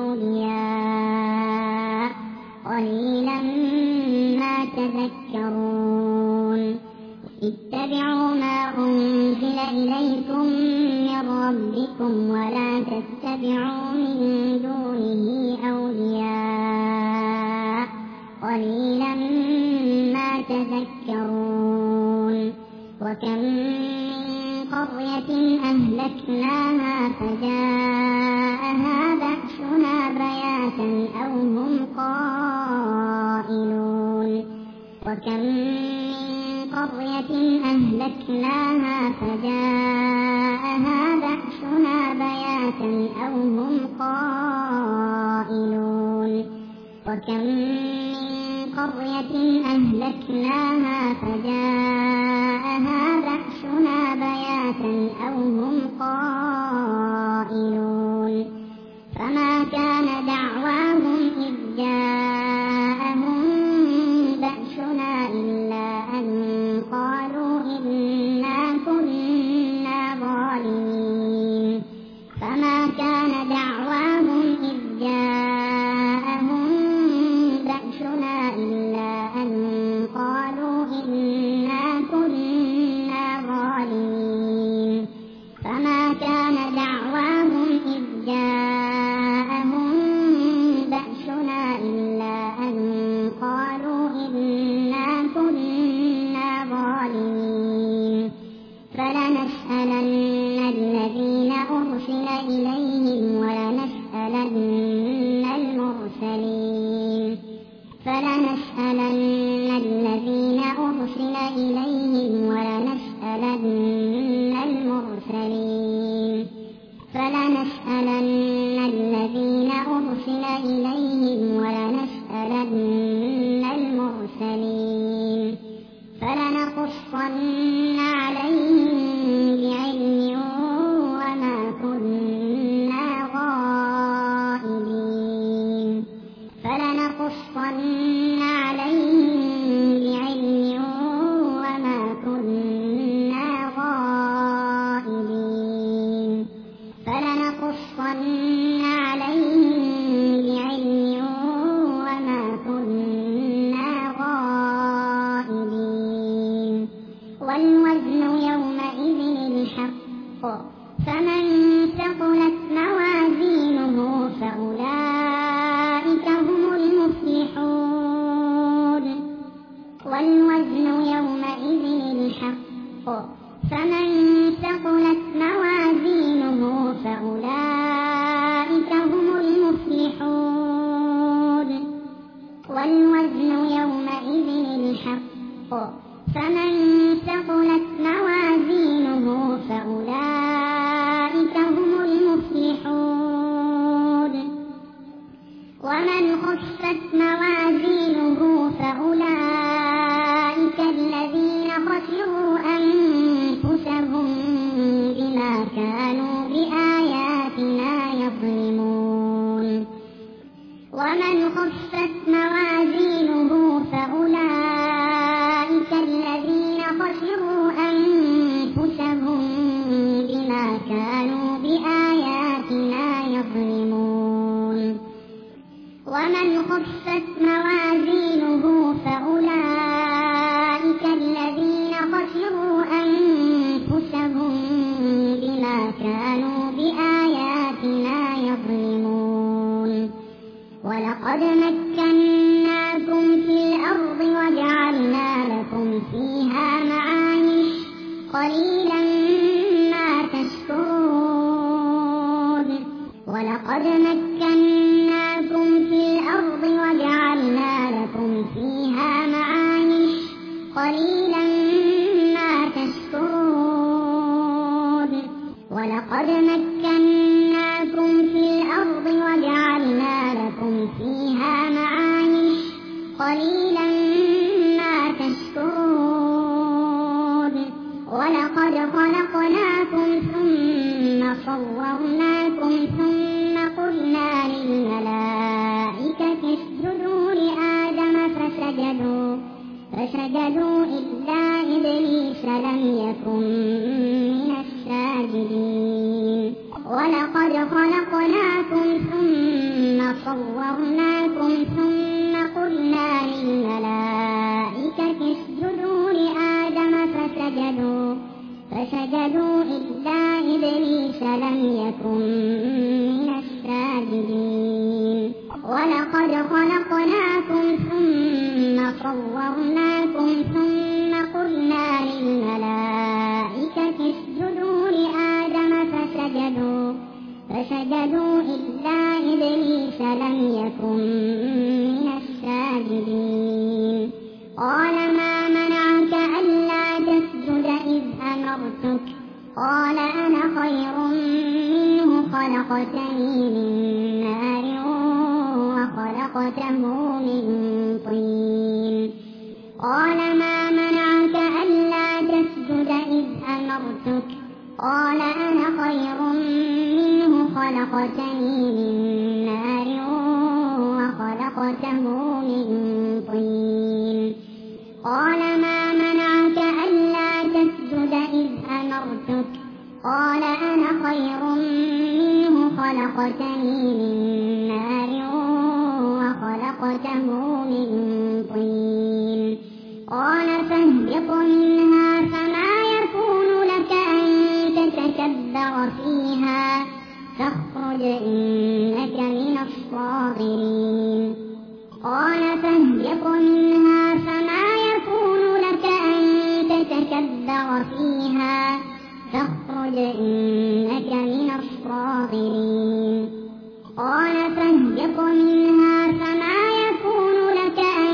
أولياء قليلا ما تذكرون اتبعوا ما أنزل إليكم من ربكم ولا تتبعوا من دونه أولياء قليلا ما تذكرون وكم من قرية أهلكناها فجاءها بأسنا بياتا أو هم قائلون وكم من قرية أهلكناها فجاءها بأسنا بياتا أو هم قائلون وكم من قرية أهلكناها فجاءها بأسنا بياتا أو هم قائلون فما كان دعواهم إذ جاءهم بأسنا إلا أن قالوا إنا كنا ظالمين فما كان فلنسألن الذين أرسل إليهم ولنسألن المرسلين فلنسألن الذين أرسل إليهم ولنسألن المرسلين فلنقصن عليهم بعلم وما كنا غائبين فلنقصن عليهم بعلم وما كنا غائبين فلنقصن عليهم بعلم وما كنا غائبين والوزن يومئذ الحق فمن ثقلت موازينه فأولئك هم المفلحون والوزن يومئذ الحق فمن ثقلت موازينه فأولئك هم المفلحون والوزن يومئذ الحق فمن ثقلت موازينه فأولئك هم المفلحون ومن خفت موازينه فأولئك الذين خسروا أنفسهم بما كانوا بآياتنا يظلمون ومن خفت موازينه فأولئك الذين خسروا أنفسهم بما كانوا بآياتنا يظلمون ومن خفت موازينه فأولئك الذين خسروا أنفسهم بما كانوا بآياتنا يظلمون ولقد مكناكم في الأرض وجعلنا لكم فيها معايش قليلا ما تشكرون ولقد مكناكم في الأرض وجعلنا لكم فيها معايش قليلا ما تشكرون ولقد مكناكم في الأرض وجعلنا لكم فيها معايش قليلا ما تشكرون ولقد خلقناكم ثم صورناكم ثم قلنا للملائكة اسجدوا لآدم فسجدوا إلا إبليس لم يكن من الساجدين ولقد خلقناكم ثم صورناكم ثم قلنا للملائكة اسجدوا لآدم فسجدوا إلا إبليس لم يكن من الساجدين ولقد خلقناكم ثم صورناكم ثم قلنا للملائكة اسجدوا لآدم فسجدوا إلا إبليس لم يكن من الساجدين قال ما منعك ألا تسجد إذ أمرتك قال أنا خير منه خلقتني من نار وخلقته من طين قال ما منعك ألا تسجد إذ أمرتك قال أنا خير منه خلقتني من نار وخلقته من طين قال ما منعك ألا تسجد إذ أمرتك قال أنا خير منه خلقتني من نار وخلقته من طين قال فاهبط منها فما يكون لك أن تتكبر فيها فاخرج إنك من الصاغرين قال فاهبط منها فما يكون لك أن تتكبر فيها فاخرج إنك من الصاغرين قال فاهبط منها فما يكون لك أن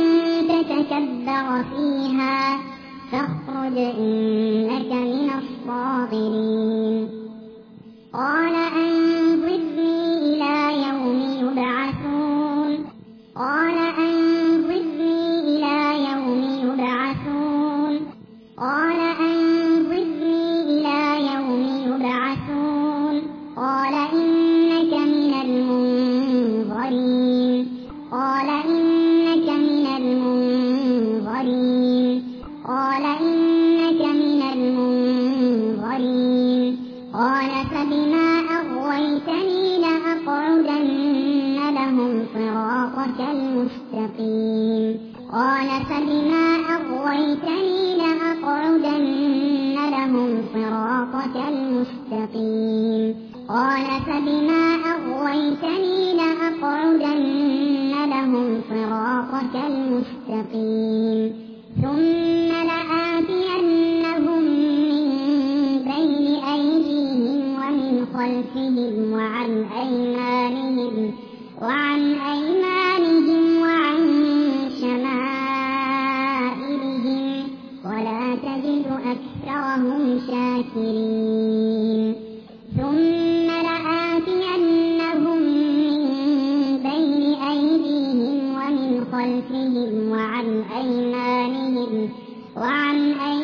قال أنظرني إلى يوم يبعثون قال أنظرني إلى يوم يبعثون قال إنك من المنظرين قال إنك من المنظرين قال إنك من المنظرين قال فبما أغويتني لأقعدن لهم صراطك المستقيم قال فبما أغويتني لأقعدن لهم صراطك المستقيم قال فبما أغويتني لأقعدن لهم صراطك المستقيم ثم لآتينهم من بين أيديهم ومن خلفهم وعن أيمانهم وعن شمائلهم ولا تجد أكثرهم شاكرين ثم لآتينهم من بين أيديهم ومن خلفهم وعن أيمانهم وعن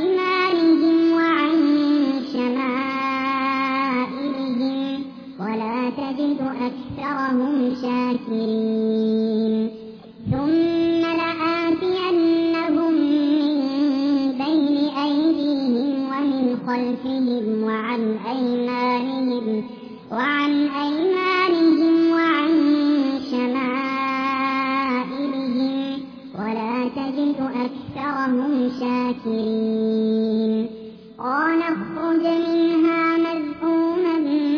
شمائلهم ولا تجد أكثرهم شاكرين ثم لآتينهم من بين أيديهم ومن خلفهم وعن أيمانهم وعن شمائلهم ولا تجد أكثرهم شاكرين قال اخرج منها مذءوما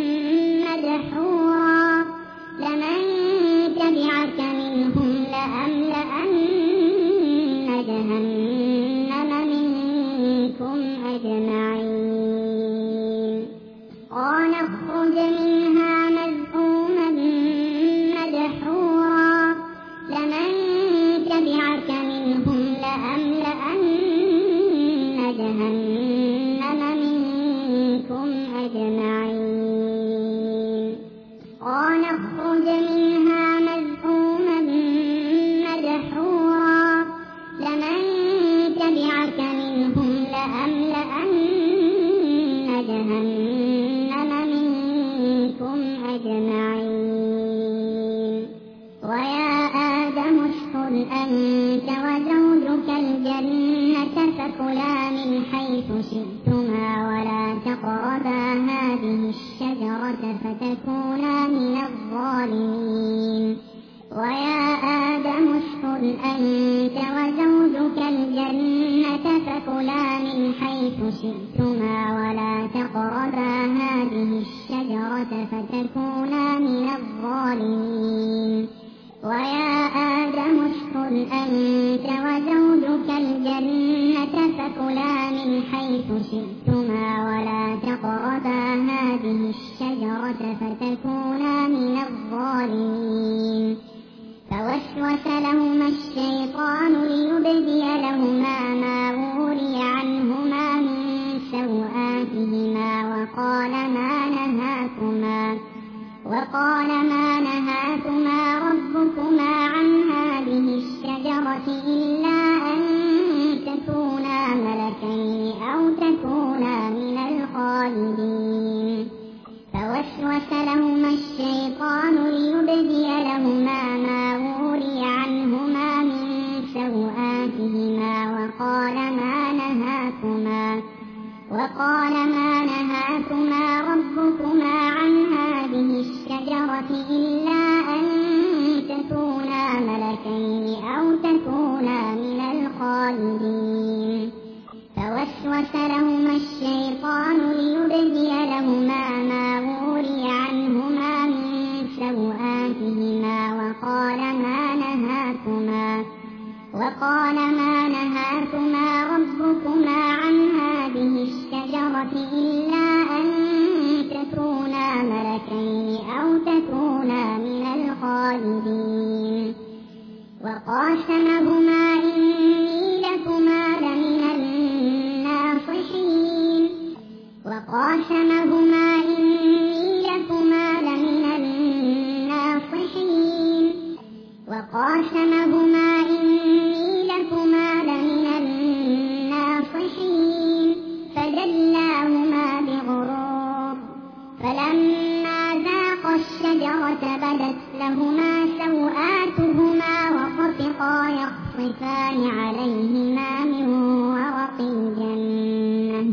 مدحورا لمن تبعك منهم لأملأن جهنم منكم أجمعين قال اخرج منها مذءوما مدحورا لمن تبعك منهم لأملأن جهنم منكم أجمعين قال اخرج منها مذءوما مدحورا لمن تبعك منهم لأملأن جهنم منكم أجمعين ويا آدم اسكن أنت وزوجك الجنة فكلا من حيث شئتما ولا تقربا هذه الشجرة فتكونا من الظالمين ويا آدم اسكن أنت وزوجك الجنة فكلا من حيث شئتما ولا تقربا هذه الشجرة فتكونا من الظالمين ويا آدم اسكن أنت وزوجك الجنة فكلا من حيث شئتما ولا تقربا هذه الشجرة فتكونا من الظالمين فوسوس لهما الشيطان ليبدي لهما ما وري عنهما من سوآتهما وقال ما نهاكما ربكما عن هذه الشجرة إلا أن تكونا ملكين أو تكونا من الخالدين فوسوس لهما الشيطان ليبدي لهما ما وري عنهما من سوآتهما وقال ما نهاكما ربكما عن هذه الشجرة إلا أن تكونا ملكين أو تكونا من الخالدين فوسوس لهما الشيطان ليبدي لهما ما وري عنهما من سوآتهما وقال ما نهاكما ربكما عن هذه الشجرة إلا أن تكونا ملكين أو تكونا من الخالدين وقاسمهما إني لكما لمن الناصحين وقاسمهما إني لكما لمن الناصحين فدلاهما بغرور فلما ذاقا الشجرة بدت لهما سوآتهما وطفقا يخصفان عليهما من ورق الجنة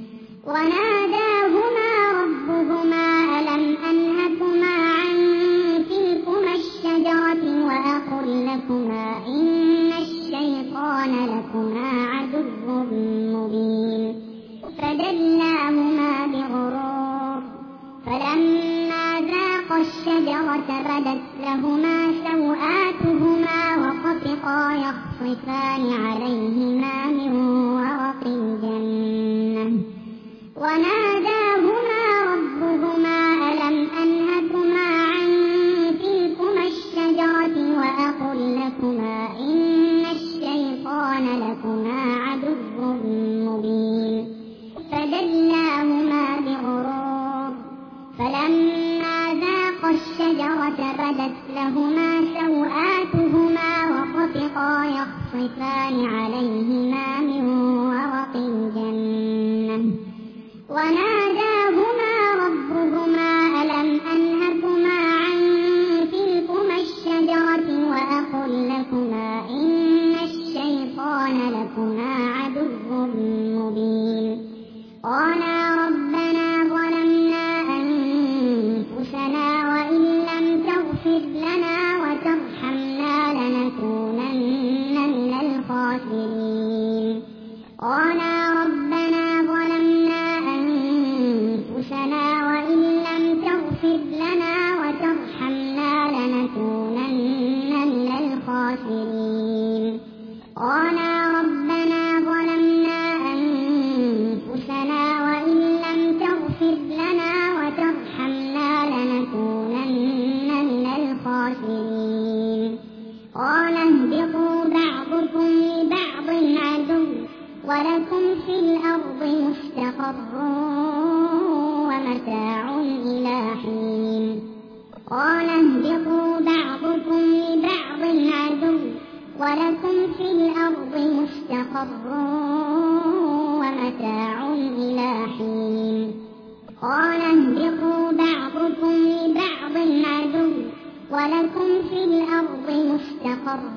وناداهما ربهما ألم أنهكما عن تلكما الشجرة وأقل لكما إن الشيطان لكما عدو مبين فدلاهما بغرور فلما ذاقا الشجرة بدت لهما سوآتهما وطفقا يخصفان عليهما من ورق الجنة وناداهما ربهما ألم أنهكما عن تلكما الشجرة وأقل لكما إن الشيطان لكما عدو مبين فدلاهما بغرور فلما ذاقا الشجرة بدت لهما سوآتهما وطفقا يخصفان عليهما من ورق الجنة وناداهما ربهما ألم أنهكما عن تلكما الشجرة وأقل لكما إن الشيطان لكما عدو مبين قالا ربنا ظلمنا أنفسنا وإن لم تغفر لنا وترحمنا لنكونن من الخاسرين قالا ربنا ظلمنا أنفسنا وإن لم تغفر لنا وترحمنا لنكونن من الخاسرين قالا ربنا ظلمنا أنفسنا وإن لم تغفر لنا وترحمنا لنكونن من الخاسرين قال اهبطوا بعضكم لبعض عدو ولكم في الأرض مستقر ومتاع إلى حين قال اهبطوا بعضكم لبعض عدو ولكم في الأرض مستقر ومتاع إلى حين قال اهبطوا بعضكم لبعض عدو ولكم في الأرض مستقر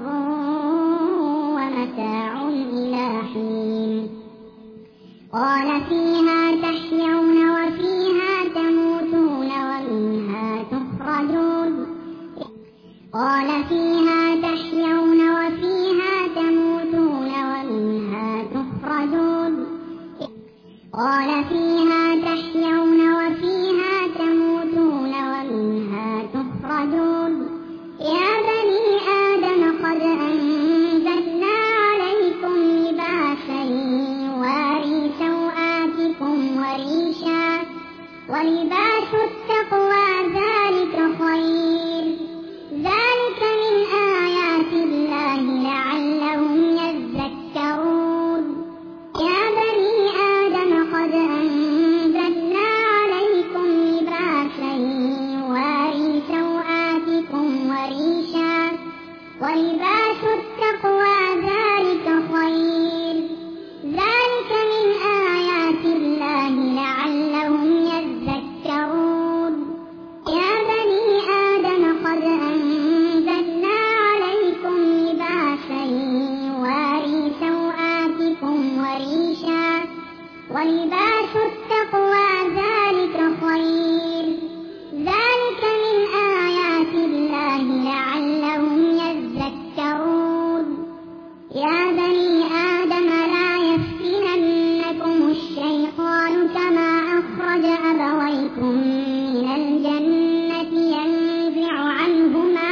ومتاع إلى حين قال فيها تحيون وفيها تموتون ومنها تخرجون قال فيها تحيون وفيها تموتون ومنها تخرجون قال فيها تحيون وفيها تموتون ومنها تخرجون يا بني آدم قد أنزلنا عليكم لباسا يواري سوآتكم وريشا ولباس التقوى ذلك خير ذلك من آيات الله لعلهم يذكرون يا بني آدم قد أنزلنا عليكم لباسا يواري سوآتكم وريشا ولباس التقوى ذلك خير ذلك من آيات الله لعلهم يذكرون يا بني آدم قد أنزلنا عليكم لباسا يواري سوآتكم وريشا ولباس التقوى ذلك خير ذلك من آيات الله لعلهم يذكرون يا بني آدم لا يفتننكم الشيطان كما أخرج أبويكم من الجنة ينزع عنهما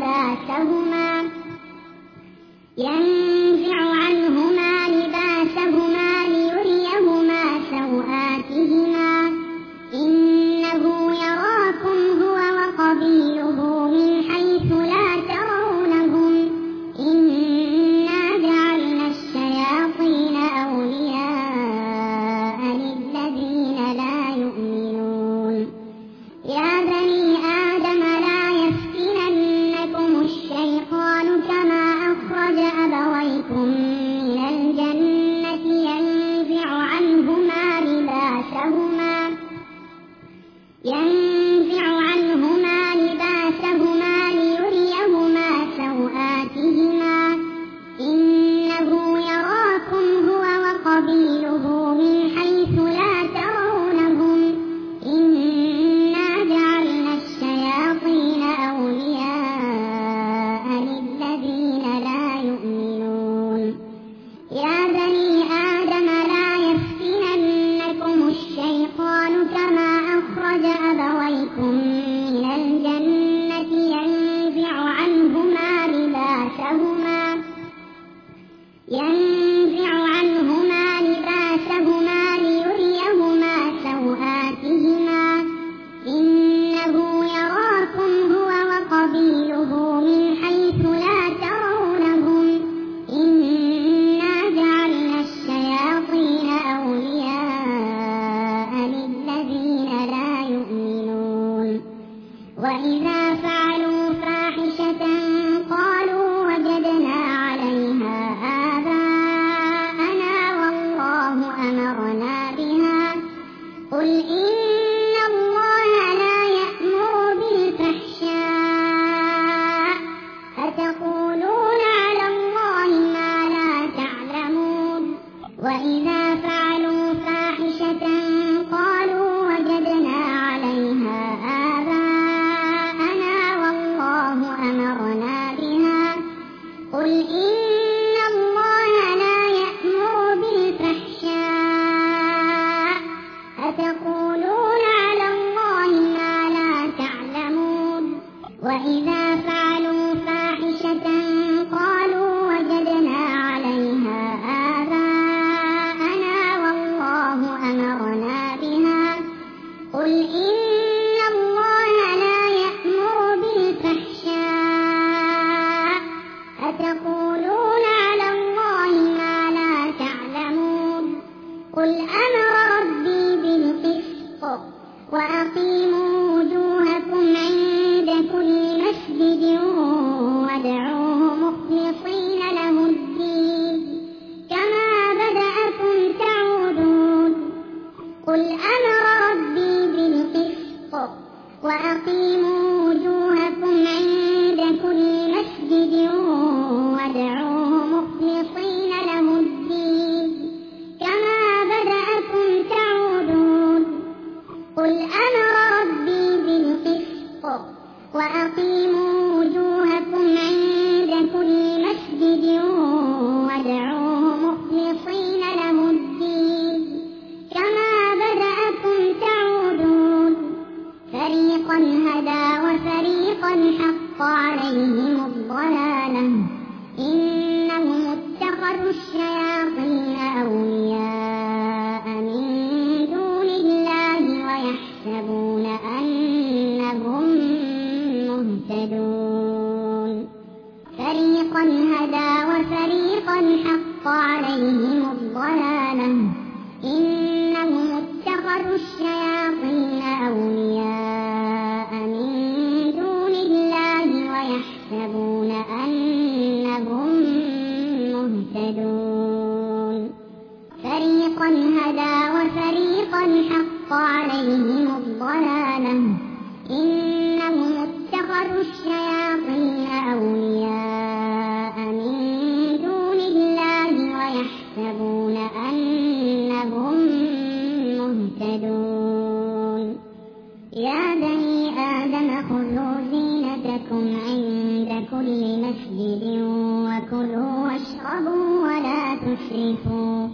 لباسهما ليريهما سوآتهما إنه يراكم هو وقبيله من حيث لا ترونهم إنا جعلنا الشياطين أولياء للذين لا يؤمنون يا بني آدم لا يفتننكم الشيطان وإذا فعلوا فاحشة قالوا وجدنا عليها آباءنا والله أمرنا بها قل إن الله لا يأمر بالفحشاء أتقولون على الله ما لا تعلمون وإذا فعلوا فاحشة قالوا وجدنا عليها آباءنا والله أمرنا بها قل إن الله لا يأمر بالفحشاء أتقولون على الله ما لا تعلمون قل أمر ربي بالقسط وأقيموا وجوهكم عند كل مسجد وادعوه مخلصين له الدين كما بدأكم تعودون قل أمر ربي بالقسط وأقيموا وجوهكم عند كل مسجد وادعوه مخلصين له الدين كما بدأكم تعودون قل أمر ربي بالقسط وأقيموا وجوهكم عند كل مسجد وادعوه مخلصين له الدين كما بدأكم تعودون فريقا هدى وفريقا حق عليهم الضلالة إنهم اتخذوا الشياطين أولياء من دون الله ويحسبون أنهم مهتدون فريقا هدى وفريقا حق عليهم الضلالة إنهم اتخذوا الشياطين أولياء من دون الله ويحسبون أنهم مهتدون فريقا هدى وفريقا حق عليهم الضلالة إنهم اتخذوا الشياطين أولياء من دون الله ويحسبون أنهم مهتدون يا بني آدم خذوا زينتكم عند كل مسجد وكلوا واشربوا ولا تسرفوا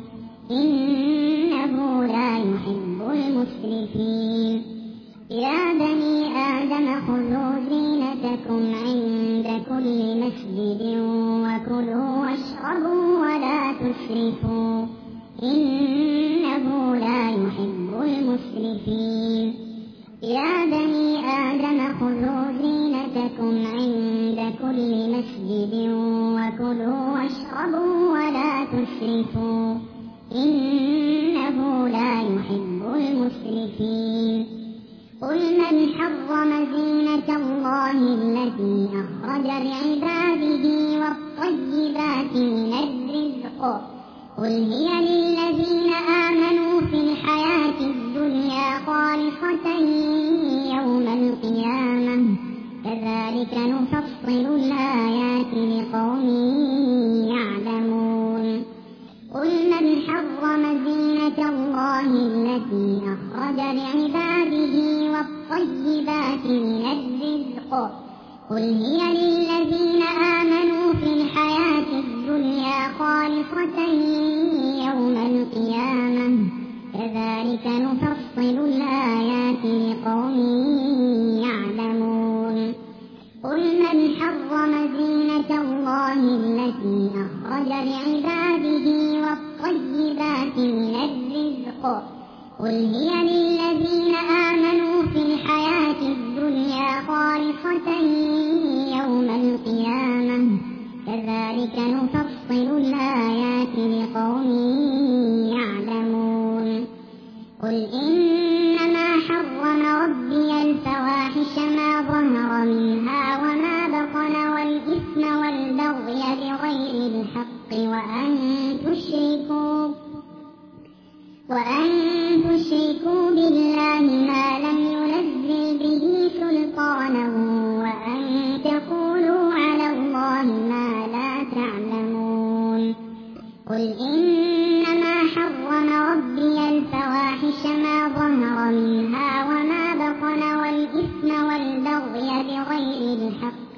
إنه لا يحب المسرفين يا بني آدم خذوا زينتكم عند كل مسجد وكلوا واشربوا ولا تسرفوا إنه لا يحب المسرفين يا بني آدم خذوا زينتكم عند كل مسجد وكلوا واشربوا ولا تسرفوا إنه لا يحب المسرفين قل من حرم زينة الله التي أخرج لعباده والطيبات من الرزق قل هي للذين آمنوا في الحياة الدنيا خالصة يوم القيامة كذلك نفصل الآيات لقوم يعلمون قل من حرم زينة الله التي أخرج لعباده والطيبات من الرزق قل هي للذين آمنوا في الحياة الدنيا خالصة يوم القيامة كذلك نفصل الآيات لقوم يعلمون قل من حرم زينة الله التي أخرج لعباده والطيبات من الرزق قل هي للذين آمنوا في الحياة الدنيا خالصة يوم القيامة كذلك نفصل الآيات لقوم يعلمون قل إنما حرم ربي الفواحش ما ظهر منها وما بطن والإثم والبغي بغير الحق وأن تشركوا بالله ما لم ينزل به سلطانا وأن تقولوا على الله ما لا تعلمون قل إنما حرم حرم ربي الفواحش ما ظهر منها وما بطن والإثم والبغي بغير الحق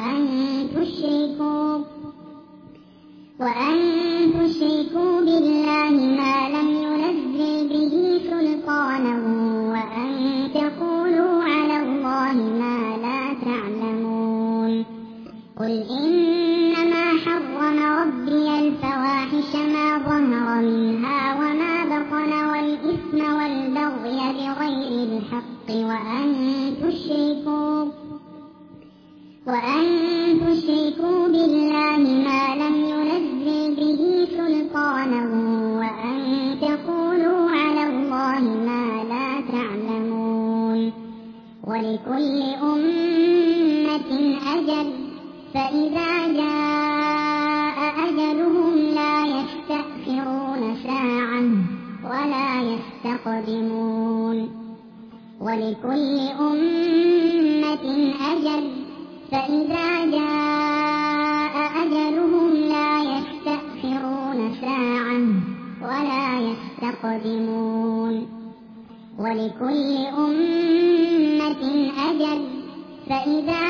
وأن تشركوا بالله ما لم ينزل به سلطانا وأن تقولوا على الله ما لا تعلمون. قل إنما حرم ربي الفواحش ما ظهر منها وما بطن والإثم والبغي بغير الحق وأن تشركوا بالله ما لم ينزل به سلطانا وأن تقولوا على الله ما لا تعلمون. ولكل أمة أجل فإذا جاء أجلهم لا يستأخرون ساعة ولا يستقدمون. ولكل أمة أجل فإذا جاء أجلهم لا يستأخرون ساعة ولا يستقدمون. ولكل أمة أجل فإذا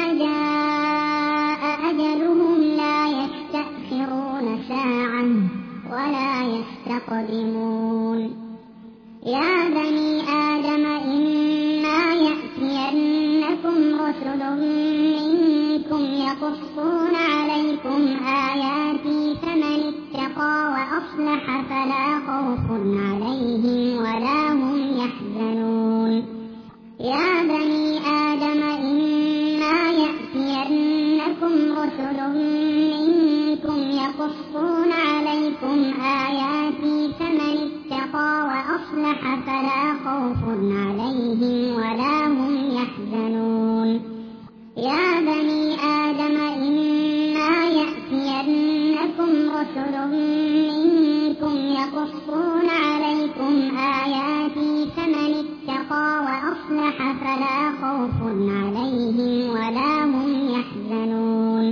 جاء أجلهم لا يستأخرون ساعة ولا يستقدمون. يا بني آدم إما يأتينكم رسل منكم يقصون عليكم آياتي فمن اتقى وأصلح فلا خوف عليهم ولا هم يحزنون. يا بني آدم إما يأتينكم رسل منكم يقصون عليكم آياتي فمن اتقى وأصلح فلا خوف عليهم ولا هم يحزنون. يا بني آدم إما يأتينكم رسل منكم يقصون عليكم آياتي فمن اتقى وأصلح فلا خوف عليهم ولا هم يحزنون.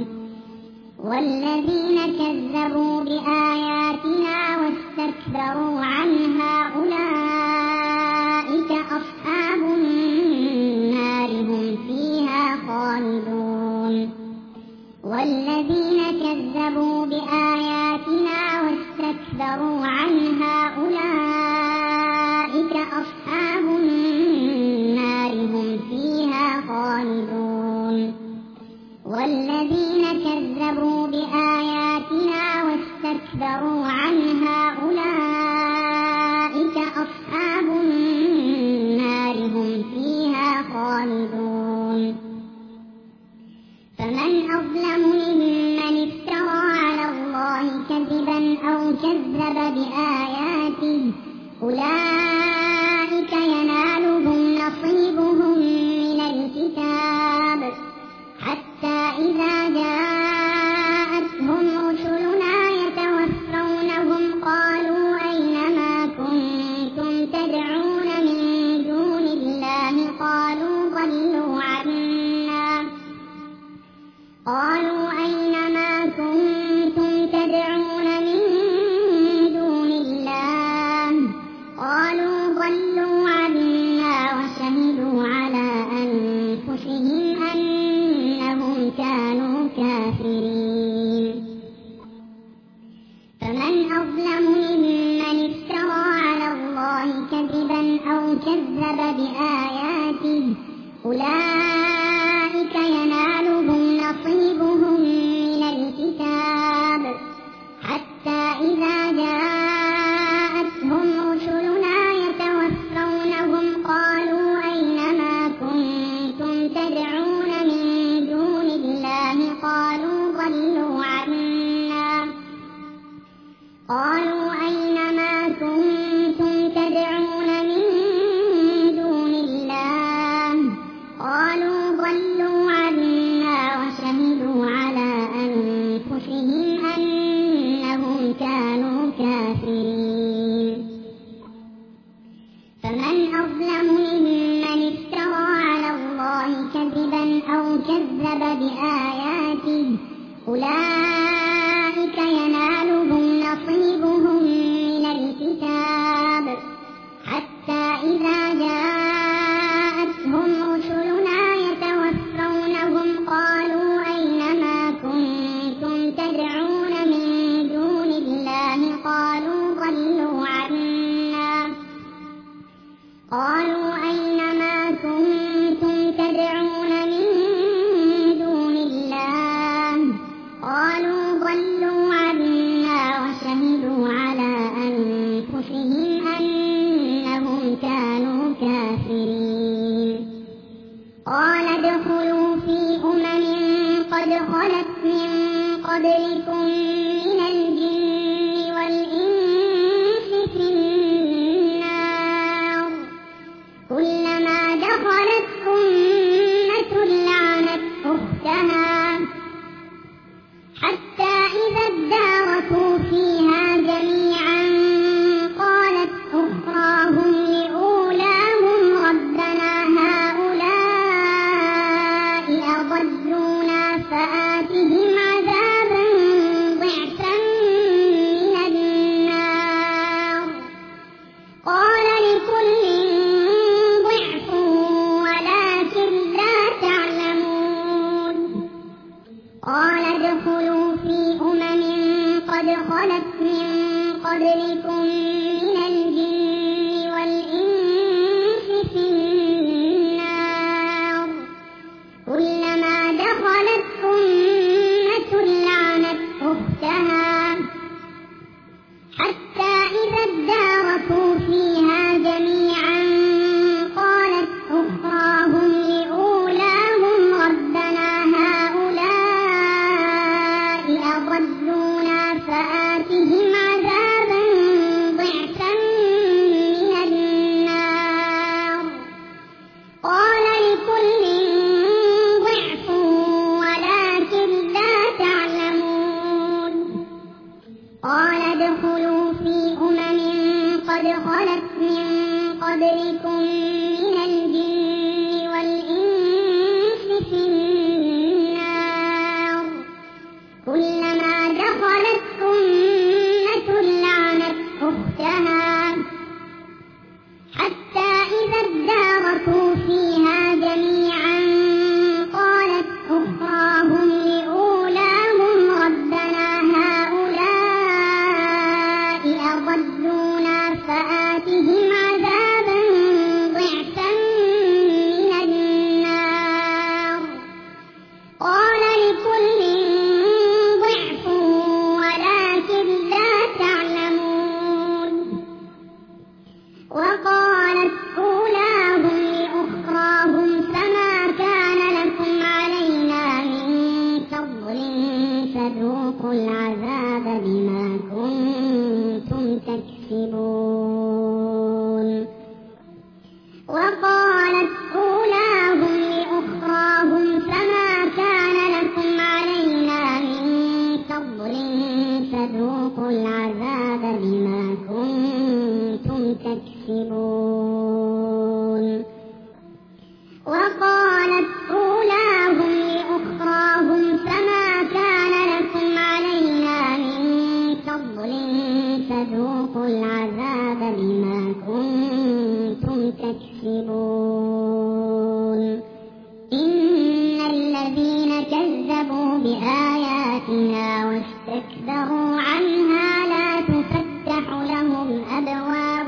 والذين كذبوا بآياتنا واستكبروا عنها أولئك أصحاب النار هم فيها خالدون. والذين كذبوا بآياتنا واستكبروا عنها أولئك أصحاب النار هم فيها خالدون. والذين كذبوا بآياتنا واستكبروا عنها أولئك أصحاب النار هم فيها خالدون. فمن أظلم ممن افترى على الله كذبا أو كذب بآياته أولئك ينالهم نصيبهم من الكتاب حتى إذا جاءتهم رسلنا يتوفونهم قالوا أين ما كنتم تدعون من دون الله قالوا أين ما كنتم تدعون من دون الله قالوا ضلوا عنا وشهدوا على أنفسهم أنهم كانوا كافرين. فمن أظلم ممن افترى على الله كذبا أو كذب بآياته أولئك ينالهم نصيبهم من الكتاب حتى إذا جاءتهم رسلنا يتوفونهم قالوا أين ما كنتم تدعون من دون الله قالوا ضلوا عنا قالوا أين ما كنتم تدعون من دون الله قالوا ضلوا عنا وشهدوا على أنفسهم أنهم كانوا كافرين. فمن أظلم ممن افترى على الله كذبا أو كذب بآياته أولئك ينالهم نصيبهم قد خلت من قبلكم من الجن والإنس في النار كلما دخلت أمة لعنت أختها حتى إذا اداركوا فيها جميعا قالت أخراهم لأولاهم ربنا هؤلاء أضلونا فآتهم عذابا ضعفا من النار قال لكل ضعف ولكن لا تعلمون قال ادخلوا في قد خلت من قبلكم من الجن والإنس في النار كلما دخلت أمة لعنت أختها حتى إذا اداركوا فيها جميعا قالت أخراهم لأولاهم ربنا هؤلاء أضلونا فآتهم عذابا ضعفا من النار قال لكل ضعف ولكن لا تعلمون وقالت أولاهم لأخراهم فما كان لكم علينا من فضل فذوقوا العذاب بما كنتم تكسبون وقالت أولاهم لأخراهم فما كان لكم علينا من فضل فذوقوا العذاب بما كنتم تكسبون وقالت أولاهم لأخراهم فما كان لكم علينا من فضل فذوقوا العذاب بما كنتم تكسبون إن الذين كذبوا بآياتنا واستكبروا عنها لا تفتح لهم أبواب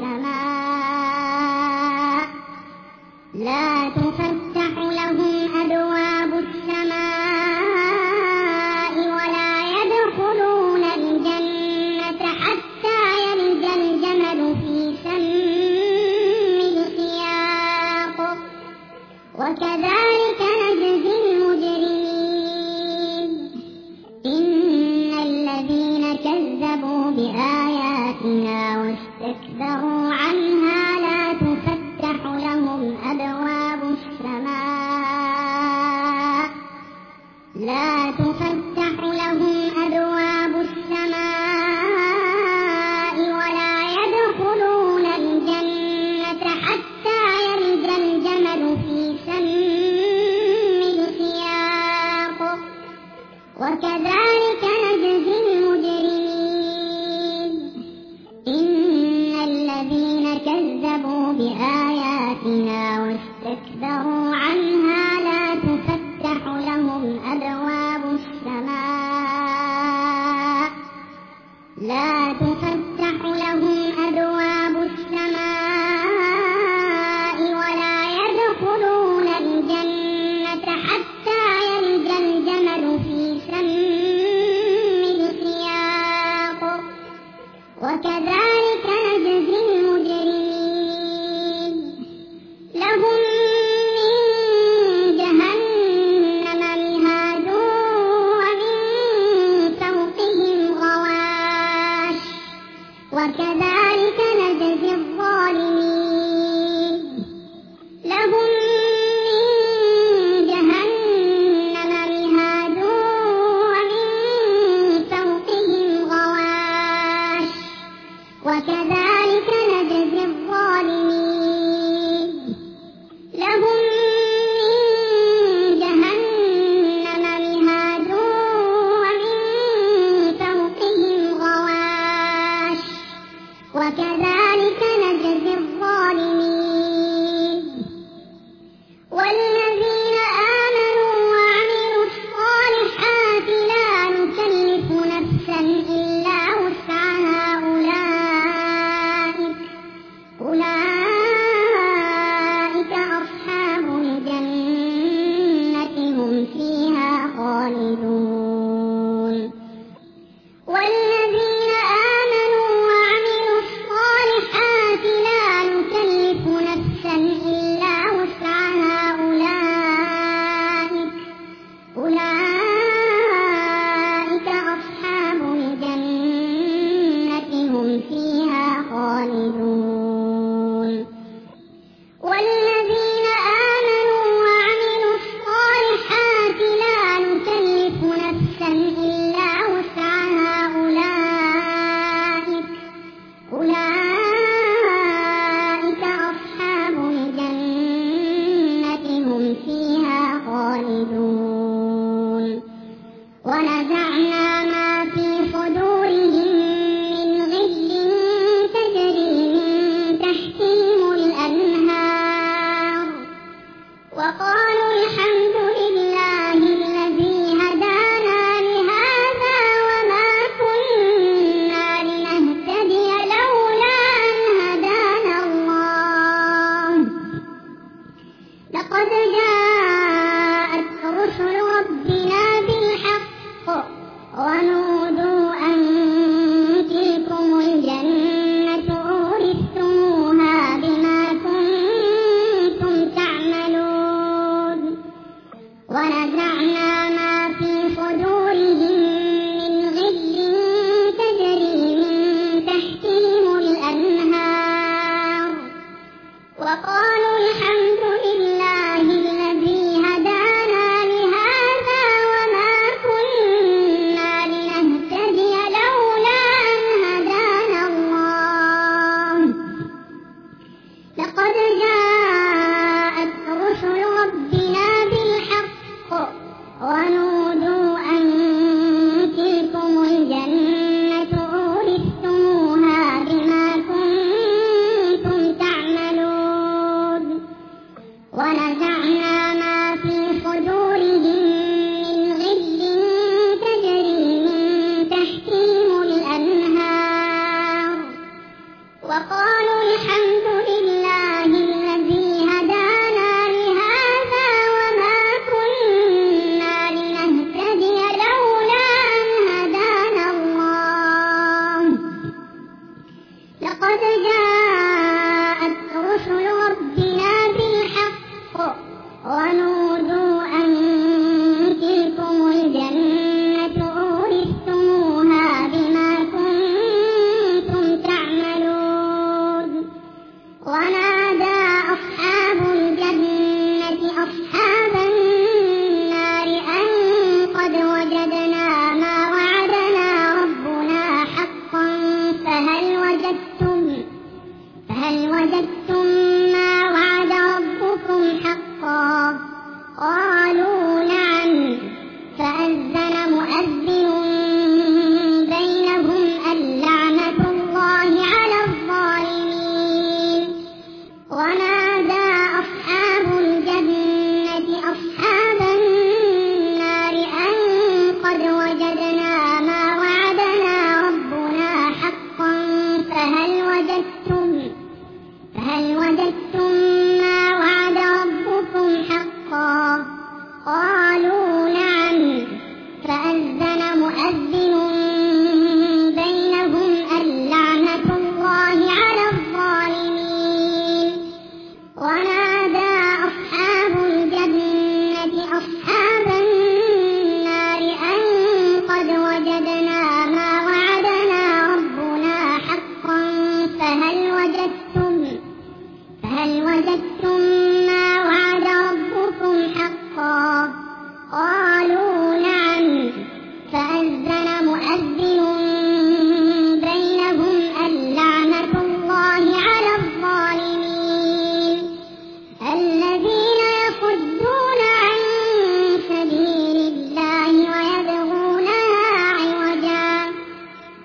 السماء ولا يدخلون الجنة حتى يلج الجمل في سم الخياط وكذلك نجزي المجرمين إن الذين كذبوا بآياتنا واستكبروا عنها لا تفتح لهم أبواب السماء ولا يدخلون الجنة حتى يلج الجمل في سم الخياط وكذلك نجزي المجرمين إن الذين كذبوا بآياتنا واستكبروا عنها لا تفتح لهم أبواب السماء ولا يدخلون الجنة حتى يلج الجمل في سم الخياط وكذلك نجزي المجرمين لهم من جهنم مهاد ومن فوقهم غواش وكذلك نجزي الظالمين لهم من جهنم مهاد ومن فوقهم غواش وكذلك نجزي الظالمين لهم من جهنم مهاد ومن فوقهم غواش وكذلك نجزي الظالمين والذين آمنوا وعملوا الصالحات لا نكلف نفسا إلا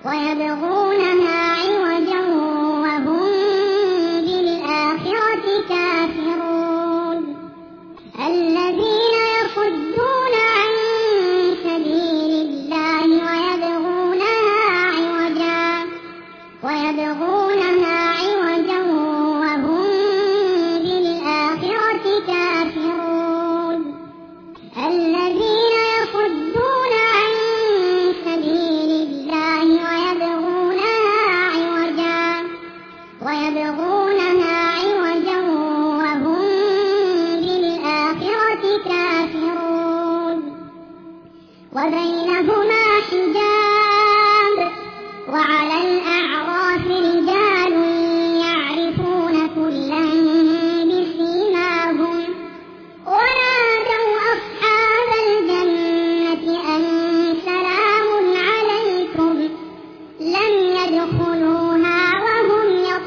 ويبغونها عوجا وهم بالآخرة كافرون الذين يصدون عن سبيل الله ويبغونها عوجا وهم بالآخرة كافرون الذين يصدون عن سبيل الله ويبغونها عوجا وهم بالآخرة كافرون وبينهما حجاب وعلى الأعراف رجال يعرفون كلا بسيماهم ونادوا أصحاب الجنة أن سلام عليكم لم يدخلوها وهم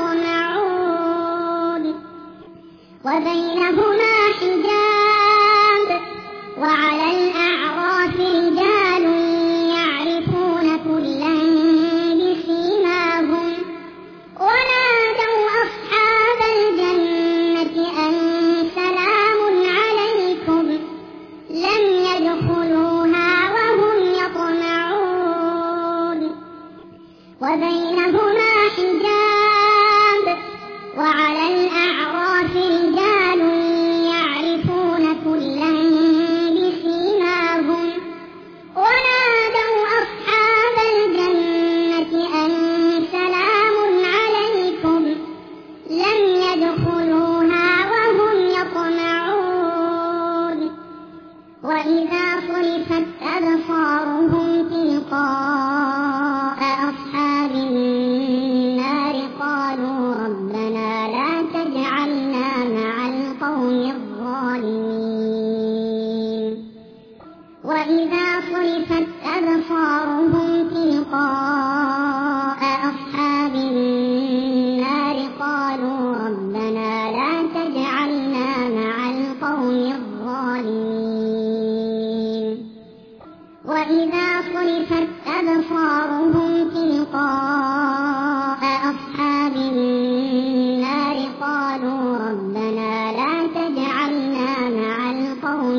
يطمعون وبينهما حجاب وعلى الأعراف رجال يعرفون كلا بسيماهم ونادوا أصحاب الجنة أن سلام عليكم لم يدخلوها وهم يطمعون وبينهما حجاب وعلى الأعراف رجال يعرفون كلا بسيماهم ونادوا أصحاب الجنة أن سلام عليكم لم يدخلوها وهم يطمعون وإذا صرفت أبصارهم تلقاء أصحاب النار قالوا ربنا لا تجعلنا مع القوم الظالمين وإذا صرفت أبصارهم تلقاء أصحاب النار قالوا ربنا لا تجعلنا مع القوم الظالمين وإذا صرفت أبصارهم تلقاء أصحاب النار قالوا ربنا لا تجعلنا مع القوم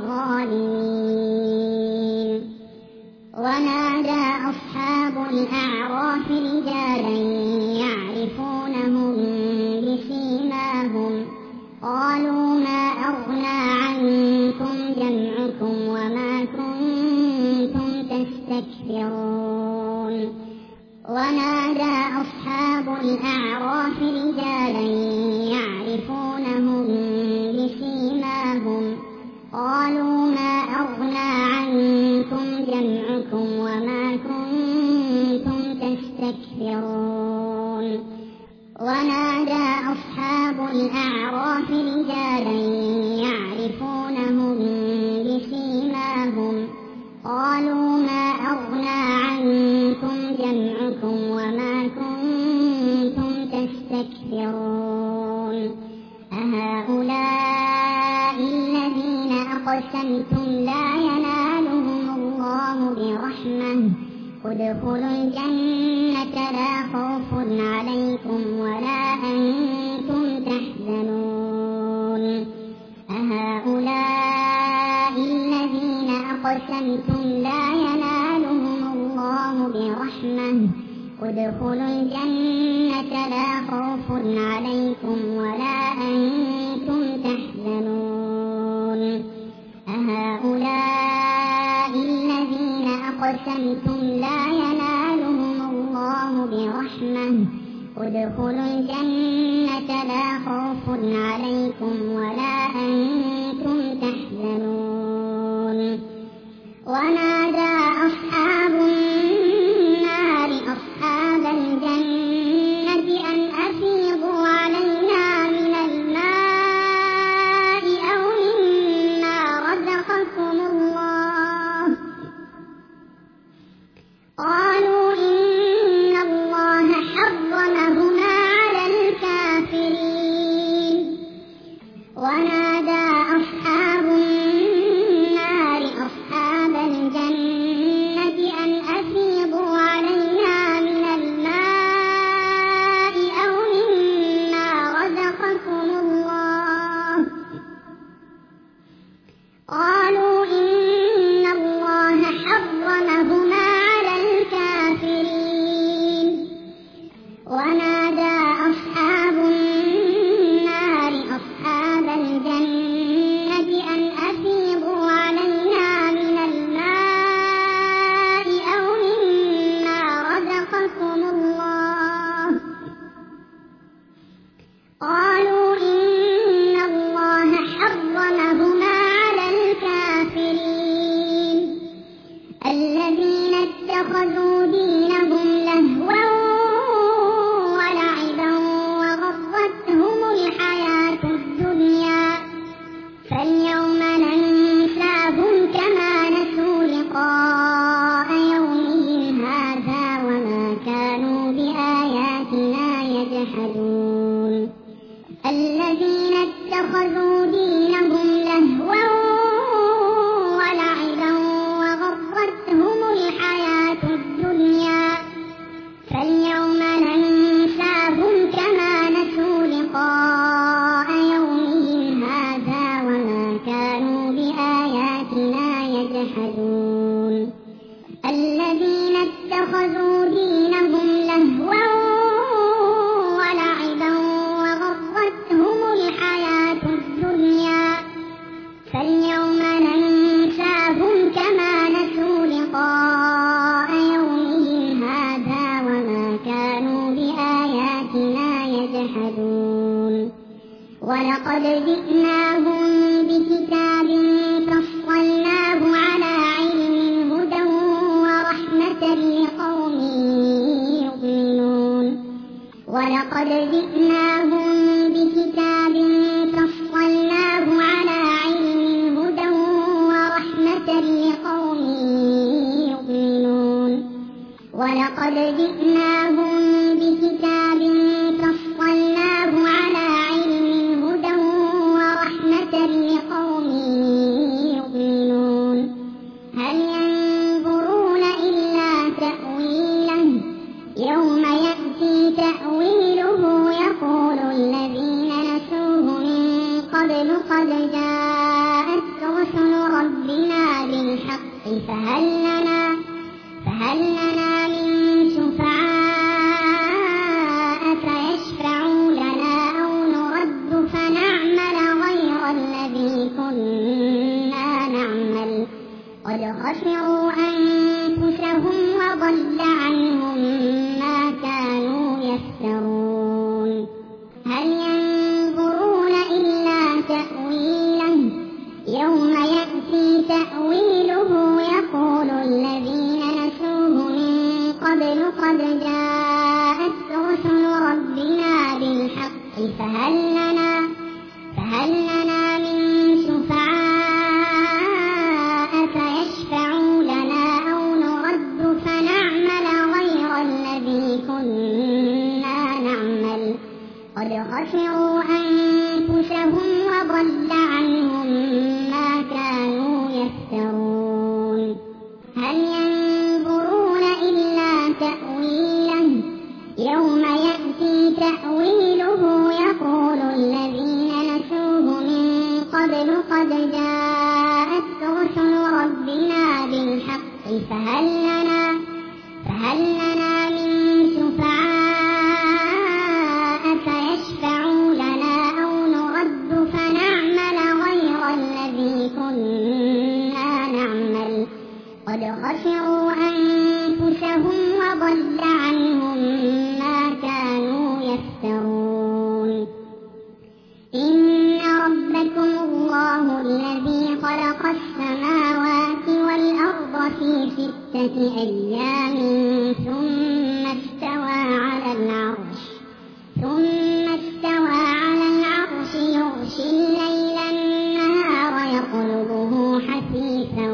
الظالمين ونادى أصحاب الأعراف رجالا يعرفونهم بسيماهم قالوا ما أغنى عنكم جمعكم وما كنتم تستكبرون ونادى أصحاب الأعراف رجالا يعرفونهم بسيماهم قالوا ما أغنى عنكم جمعكم وما كنتم تستكبرون ونادى أصحاب الأعراف رجالا يعرفونهم بسيماهم قالوا ما أغنى عنكم جمعكم وما كنتم تستكبرون أهؤلاء الذين أقسمتم لا ينالهم الله برحمة ادخلوا الجنة لا خوف عليكم ولا أنتم تحزنون أهؤلاء الذين أقسمتم لا ينالهم الله برحمة ادخلوا الجنة لا خوف عليكم ولا أنتم تحزنون أهؤلاء الذين أقسمتم لا ينالهم الله برحمة ادخلوا الجنة لا خوف عليكم ولا أنتم تحزنون ونادى أصحاب النار أصحاب الجنة أن أفيضوا علينا من الماء أو مما رزقكم الله قالوا إن الله حرمهما على الكافرين ونادى أصحاب النار أصحاب الجنة ونادى أصحاب النار أصحاب الجنة أن أفيضوا علينا من الماء أو مما رزقكم الله. قالوا إن الله حرمهما على الكافرين الذين اتخذوا دينهم لهوا ولعبا وغرتهم الحياة الدنيا فاليوم ننساهم كما نسوا لقاء يومهم هذا وما كانوا بآياتنا يجحدون. الذين اتخذوا دينهم لهوا ولعبا وغرتهم الحياة الدنيا فاليوم ننساهم كما نسوا لقاء يومهم هذا وما كانوا بآياتنا يجحدون. الذين اتخذوا دينهم لهوا ولعبا وغرتهم الحياة الدنيا فاليوم ننساهم كما نسوا لقاء يومهم هذا وما كانوا بآياتنا يجحدون. ولقد جئناهم بكتاب فصلناه على علم هدى ورحمة لقوم يؤمنون. ولقد جئناهم بكتاب فصلناه على علم هدى ورحمة لقوم يؤمنون. ولقد جئناهم بكتاب فصلناه على علم هدى ورحمة لقوم يؤمنون. هل ينظرون إلا تأويله يوم يأتي تأويله يقول الذين نسوه من قبل قد جاءت رسل ربنا بالحق فهل لنا من شفعاء فيشفعوا لنا أو نرد فنعمل غير الذي كنا نعمل قد خسروا أنفسهم وضل عنهم ما كانوا يفترون. هل ينظرون إلا تأويله يوم يأتي تأويله يقول الذين نسوه من قبل قد جاءت رسل ربنا بالحق فهل لنا من شفعاء فيشفعوا لنا أو نرد فنعمل غير الذي كنا نعمل قد خسروا أنفسهم وضل عنهم ما كانوا يفترون. هل ينظرون إلا تأويله يوم يأتي تأويله يقول الذين نسوه من قبل قد جاءت رسل ربنا بالحق فهل لنا من شفعاء فيشفعوا لنا أو نرد فنعمل غير الذي كنا نعمل قد خسروا أنفسهم وضل عنهم ما كانوا يفترون. إن ربكم الله الذي خلق السماوات والأرض في 6 أيام ثم استوى على العرش يغشي الليل النهار يطلبه حثيثا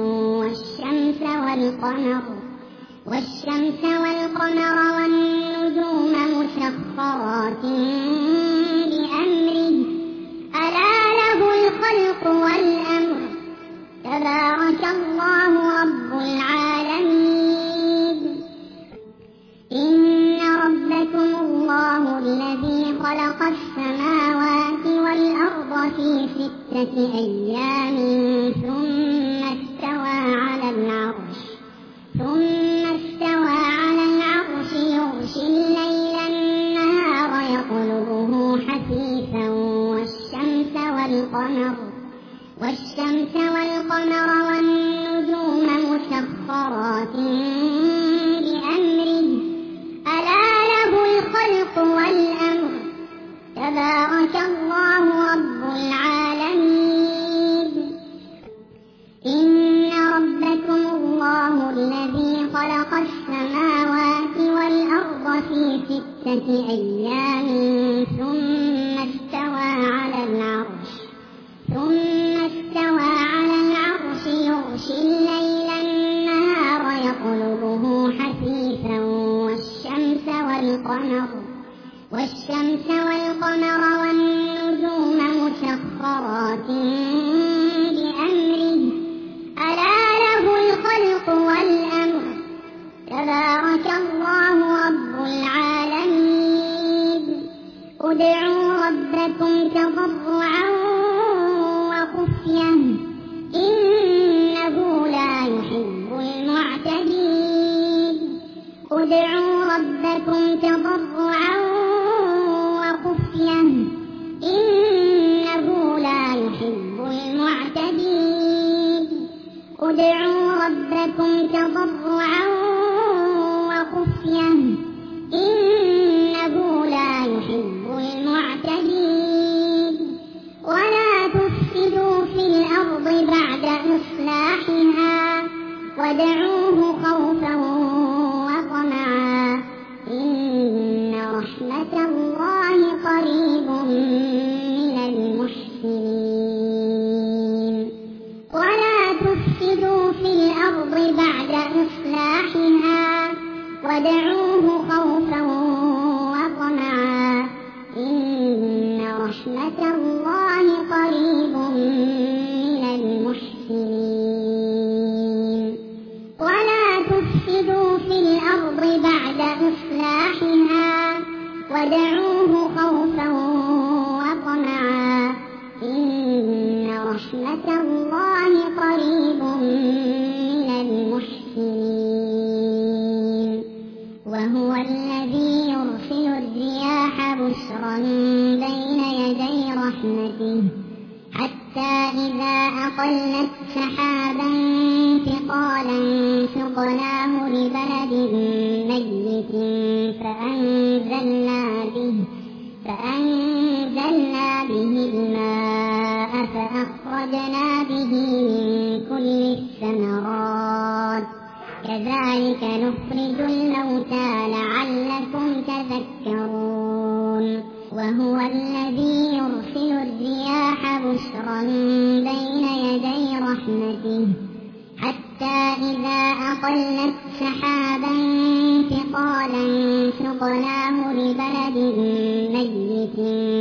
والشمس والقمر والنجوم مسخرات بأمره ألا له الخلق والأمر تبارك الله رب العالمين. إن ربكم الله الذي خلق السماوات والأرض في 6 أيام ثم استوى على العرش يغشي الليل النهار مسخرات بأمره ألا له الخلق والأمر تبارك الله رب العالمين. إن ربكم الله الذي خلق السماوات والأرض في 6 أيام ثم استوى على العرش يغشي الليل النهار يطلبه حثيثا والشمس والقمر والنجوم مسخرات بأمره ألا له الخلق والأمر تبارك الله رب العالمين. ادعوا ربكم تضرعا وخفية إنه لا يحب المعتدين. ادعوا ربكم تضرعا وخفية إنه لا يحب المعتدين. ادعوا ربكم تضرعا وخفية إنه لا يحب المعتدين. ولا تفسدوا في الأرض بعد إصلاحها وادعوه خوفا وطمعا إن رحمة الله قريب من المحسنين. ولا تفسدوا في الأرض بعد إصلاحها وادعوه خوفا وطمعا إن رحمة الله قريب من المحسنين. ولا تفسدوا في الأرض بعد إصلاحها وادعوه خوفا وطمعا إن رحمة الله قريب من المحسنين. وهو الذي يرسل الرياح بشرا بين يدي رحمته حتى إذا أقلت سحابا ثقالا سقناه لبلد ميت فأنزلنا به الماء فأخرجنا به من كل الثمرات كذلك نخرج الموتى لعلكم تذكرون. وهو الذي يرسل الرياح بشرا بين يدي رحمته حتى إذا أقلت سحابا ثقالا سقناه لبلد ميت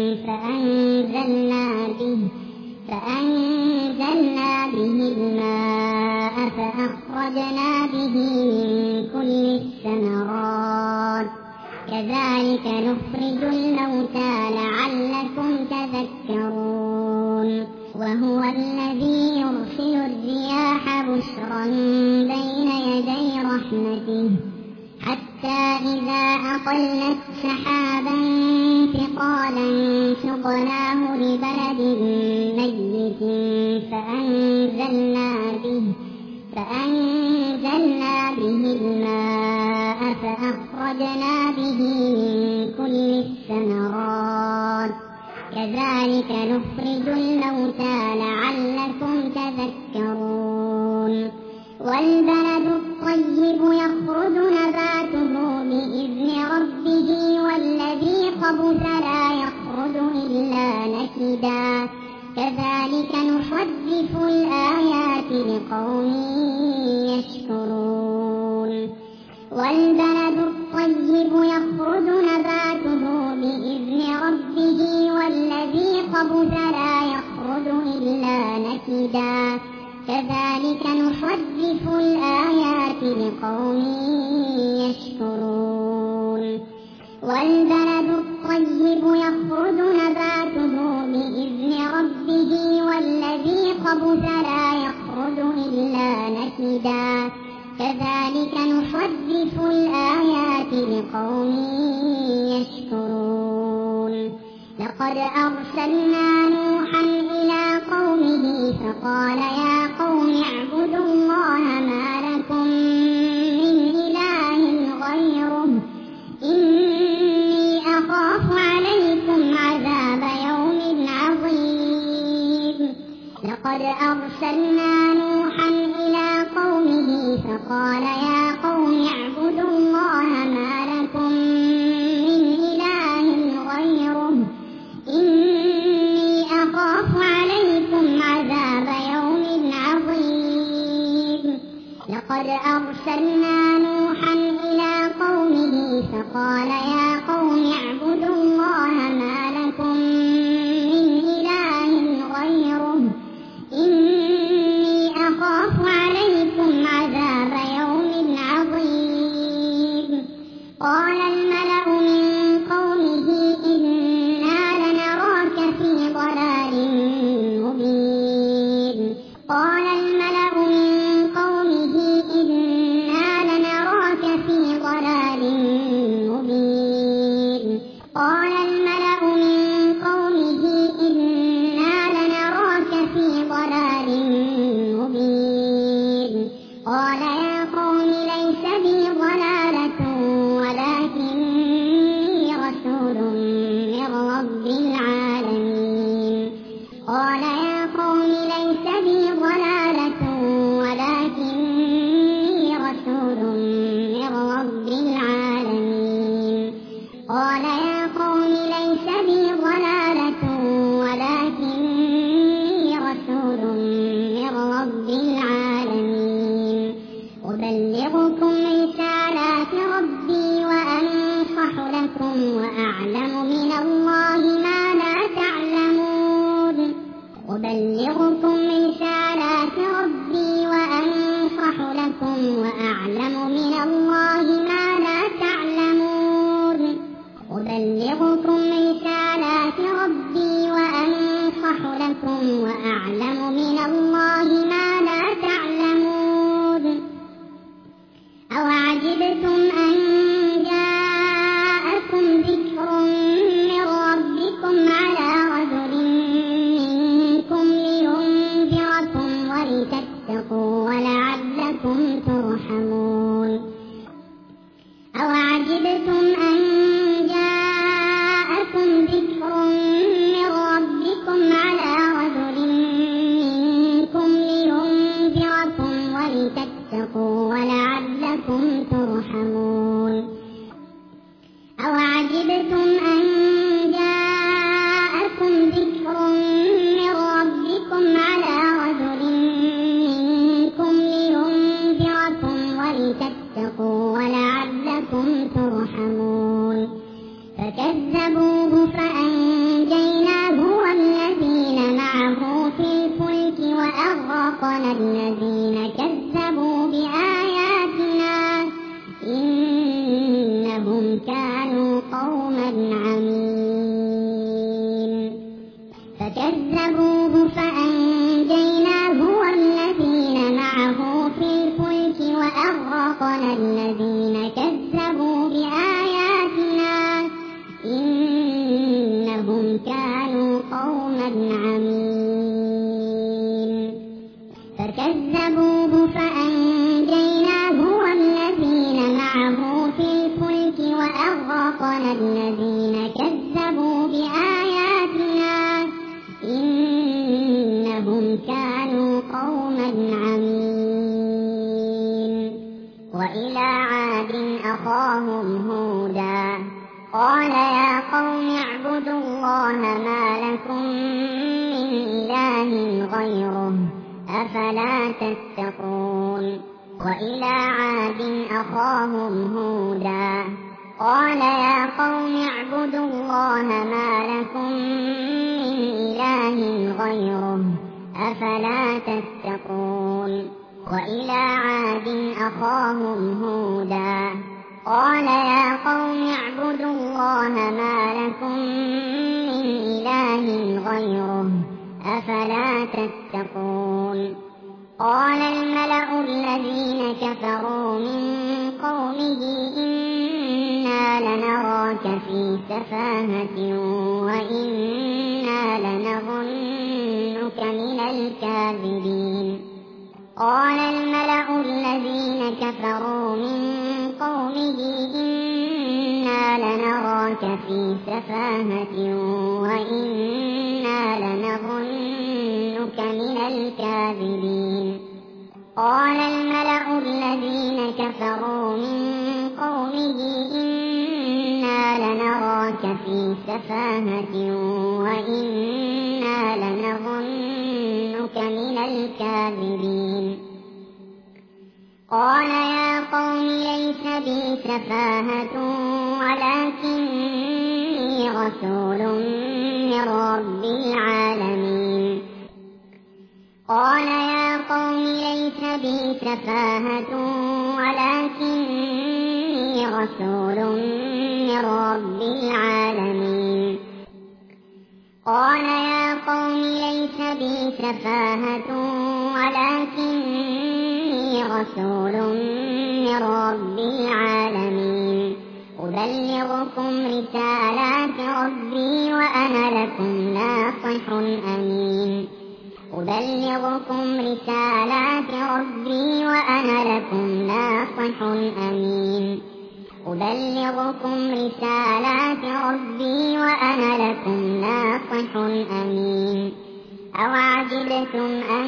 فأنزلنا به الماء فأخرجنا به من كل الثمرات كذلك نخرج الموتى لعلكم تذكرون. وهو الذي يرسل الرياح بشرا بين يدي رحمته حتى إذا أقلت سحابا ثقالا سقناه لبلد ميت فأنزلنا به الماء فأخرجنا به من كل الثمرات كذلك نخرج الموتى لعلكم تذكرون. والبلد الطيب يخرج نباته بإذن ربه والذي خبث لا يخرج إلا نكدا كذلك نصرف الآيات لقوم يشكرون. والبلد الطيب يخرج نباته بإذن ربه والذي خبث لا يخرج إلا نكدا كذلك نصرف الآيات لقوم يشكرون. والبلد الطيب يخرج نباته بإذن ربه والذي خبث لا يخرج إلا نكدا كذلك نصرف الآيات لقوم يشكرون. لقد أرسلنا نوحا إلى قومه فقال يا قوم اعبدوا الله ما لكم أرسلنا نوحا إلى قومه فقال يا قوم اعبدوا الله ما لكم من إله غيره إني أخاف عليكم عذاب يوم عظيم. لقد أرسلنا نوحا إلى قومه فقال يا قوم اعبدوا الله ما لكم من إله غيره إني أخاف عليكم عذاب يوم عظيم. قال الملأ من قومه إنا لنراك في ضلال مبين. قال الملأ من قومه إنا لنراك في ضلال مبين. قال الملأ من قومه إنا لنراك في ضلال مبين. قال يا قوم ليس بي ضلالة ولكني رسول من رب العالمين. قال يا قوم ليس بي ضلالة ولكني رسول من رب العالمين. قال يا قوم ليس بي ضلالة ولكني رسول من رب العالمين. أبلغكم رسالات ربي وأنصح لكم وأعلم من الله ما لا تعلمون. أبلغكم رسالات ربي وأنصح لكم وأعلم من الله ما لا تعلمون. أبلغكم رسالات ربي وأنصح لكم وأعلم من الله ما لا تعلمون. أوعجبتم أن جاءكم ذكر من ربكم على رجل منكم لينذركم ولتتقوا ولعلكم ترحمون. أوعجبتم أن جاءكم ذكر من ربكم على رجل منكم لينذركم ولتتقوا ولعلكم ترحمون. أوعجبتم أن جاءكم ذكر من ربكم على رجل منكم لينذركم ولتتقوا ولعلكم ترحمون. فكذبوه فأنجيناه والذين معه في الفلك وأغرقنا الذين كذبوا بآياتنا إنهم كانوا قوما عمين. فكذبوه فأنجيناه والذين معه في الفلك وأغرقنا الذين كذبوا بآياتنا إنهم كانوا قوما عمين. فكذبوه فأنجيناه والذين معه في الفلك وأغرقنا الذين كذبوا بآياتنا إنهم كانوا قوما عمين. وإلى عاد أخاهم هودا قال يا قوم اعبدوا الله ما لكم من إله غيره أفلا تتقون. وإلى عاد أخاهم هودا قال يا قوم اعبدوا الله ما لكم من إله غيره أفلا تتقون. وإلى عاد أخاهم هودا قال يا قوم اعبدوا الله ما لكم من إله غيره أفلا تتقون. قال الملأ الذين كفروا من قومه إنا لنراك في سفاهة وإنا لنظنك من الكاذبين. قال الملأ الذين كفروا من قومه إنا لنراك في سفاهة وإنا لنظنك لنظنك من الكاذبين. قال الملأ الذين كفروا من قومه إنا لنراك في سفاهة وإنا لنظنك من الكاذبين. قال يا قوم ليس بي سفاهة ولكني رسول من رب العالمين. قال يا قوم ليس بي سفاهة ولكني رسول من رب العالمين. قال يا قوم ليس بي سفاهة ولكني رسول من رب العالمين. أبلغكم رسالات ربي وأنا لكم ناصح أمين. أبلغكم رسالات ربي وأنا لكم ناصح أمين. أبلغكم رسالات ربي وأنا لكم ناصح أمين. أوعجبتم أن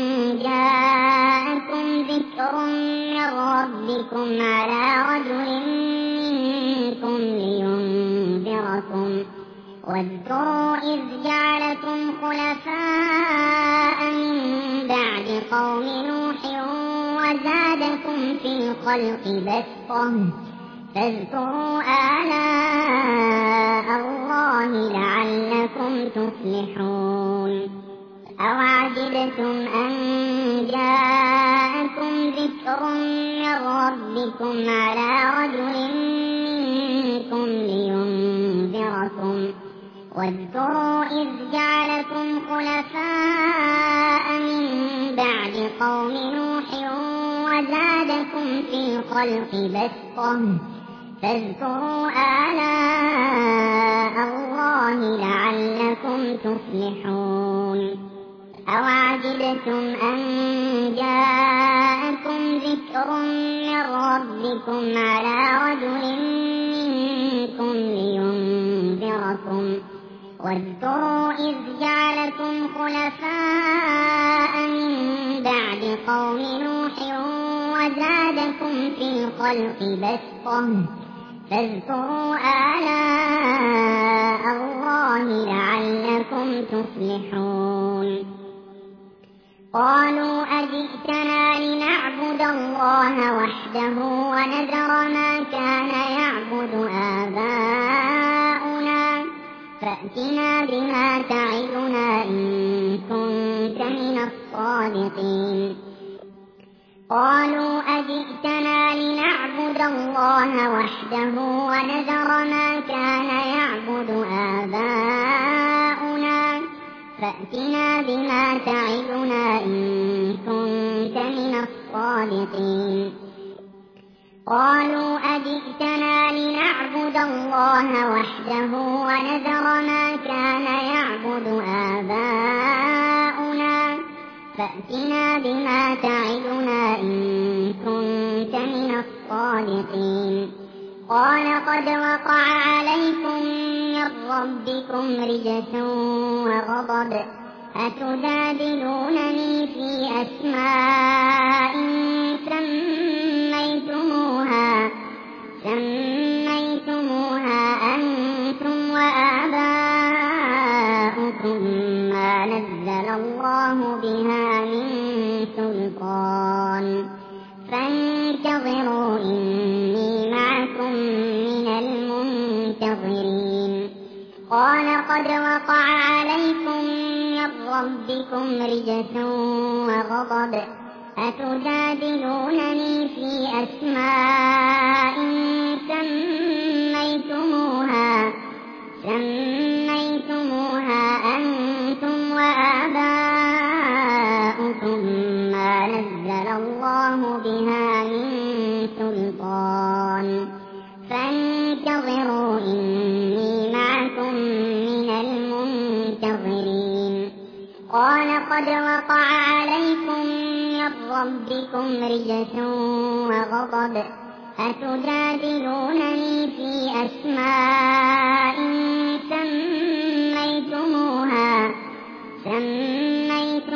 جاءكم ذكر من ربكم على رجل منكم لينذركم. واذكروا إذ جعلكم خلفاء من بعد قوم نوح وزادكم في الخلق بسطة. فاذكروا آلاء الله لعلكم تفلحون. أوعجبتم أن جاءكم ذكر من ربكم على رجل منكم لينذركم. واذكروا إذ جعلكم خلفاء من بعد قوم نوح وزادكم في الخلق بسطة. فاذكروا آلاء الله لعلكم تفلحون. أوعجبتم أن جاءكم ذكر من ربكم على رجل منكم لينذركم. واذكروا إذ جعلكم خلفاء من بعد قوم نوح وزادكم في الخلق بسطة. فاذكروا آلاء الله لعلكم تفلحون. قالوا أجئتنا لنعبد الله وحده ونذر ما كان يعبد آباؤنا فأتنا بما تعدنا إن كنت من الصادقين. قالوا أجئتنا لنعبد الله وحده ونذر ما كان يعبد آباؤنا فأتنا بما تعدنا إن كنت من الصادقين. قالوا أجئتنا لنعبد الله وحده ونذر ما كان يعبد آباؤنا فأتنا بما تعدنا إن كنت من الصادقين. قال قد وقع عليكم من ربكم رجس وغضب أتجادلونني في أسماء سميتموها أنتم وآباؤكم ما نزل الله بها من سلطان فانتظروا إني معكم من المنتظرين. قال قد وقع عليكم من ربكم رجس وغضب أتجادلونني في أسماء سميتموها أنتم وآباؤكم ما نزل الله بها من سلطان فانتظروا إني معكم من المنتظرين. قال قد وقع عليكم من ربكم رجس وغضب أتجادلونني في أسماء سميتموها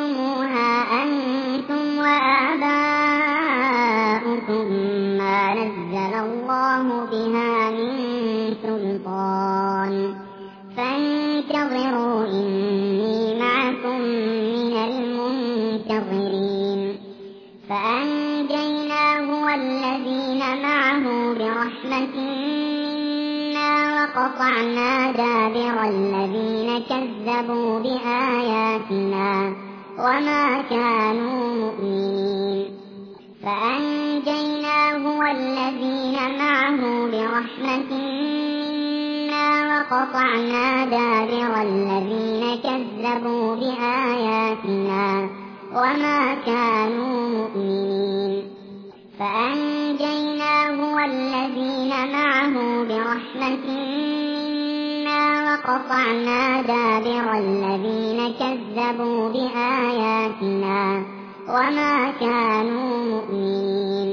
سلطان فانتظروا إني معكم من المنتظرين فأنجيناه والذين معه برحمة منا وقطعنا دابر الذين كذبوا بآياتنا وما كانوا مؤمنين فأنجيناه والذين معه برحمة منا وقطعنا دابر الذين كذبوا بآياتنا وما كانوا مؤمنين فأنجيناه والذين معه برحمة منا وقطعنا دابر الذين كذبوا بآياتنا وما كانوا مؤمنين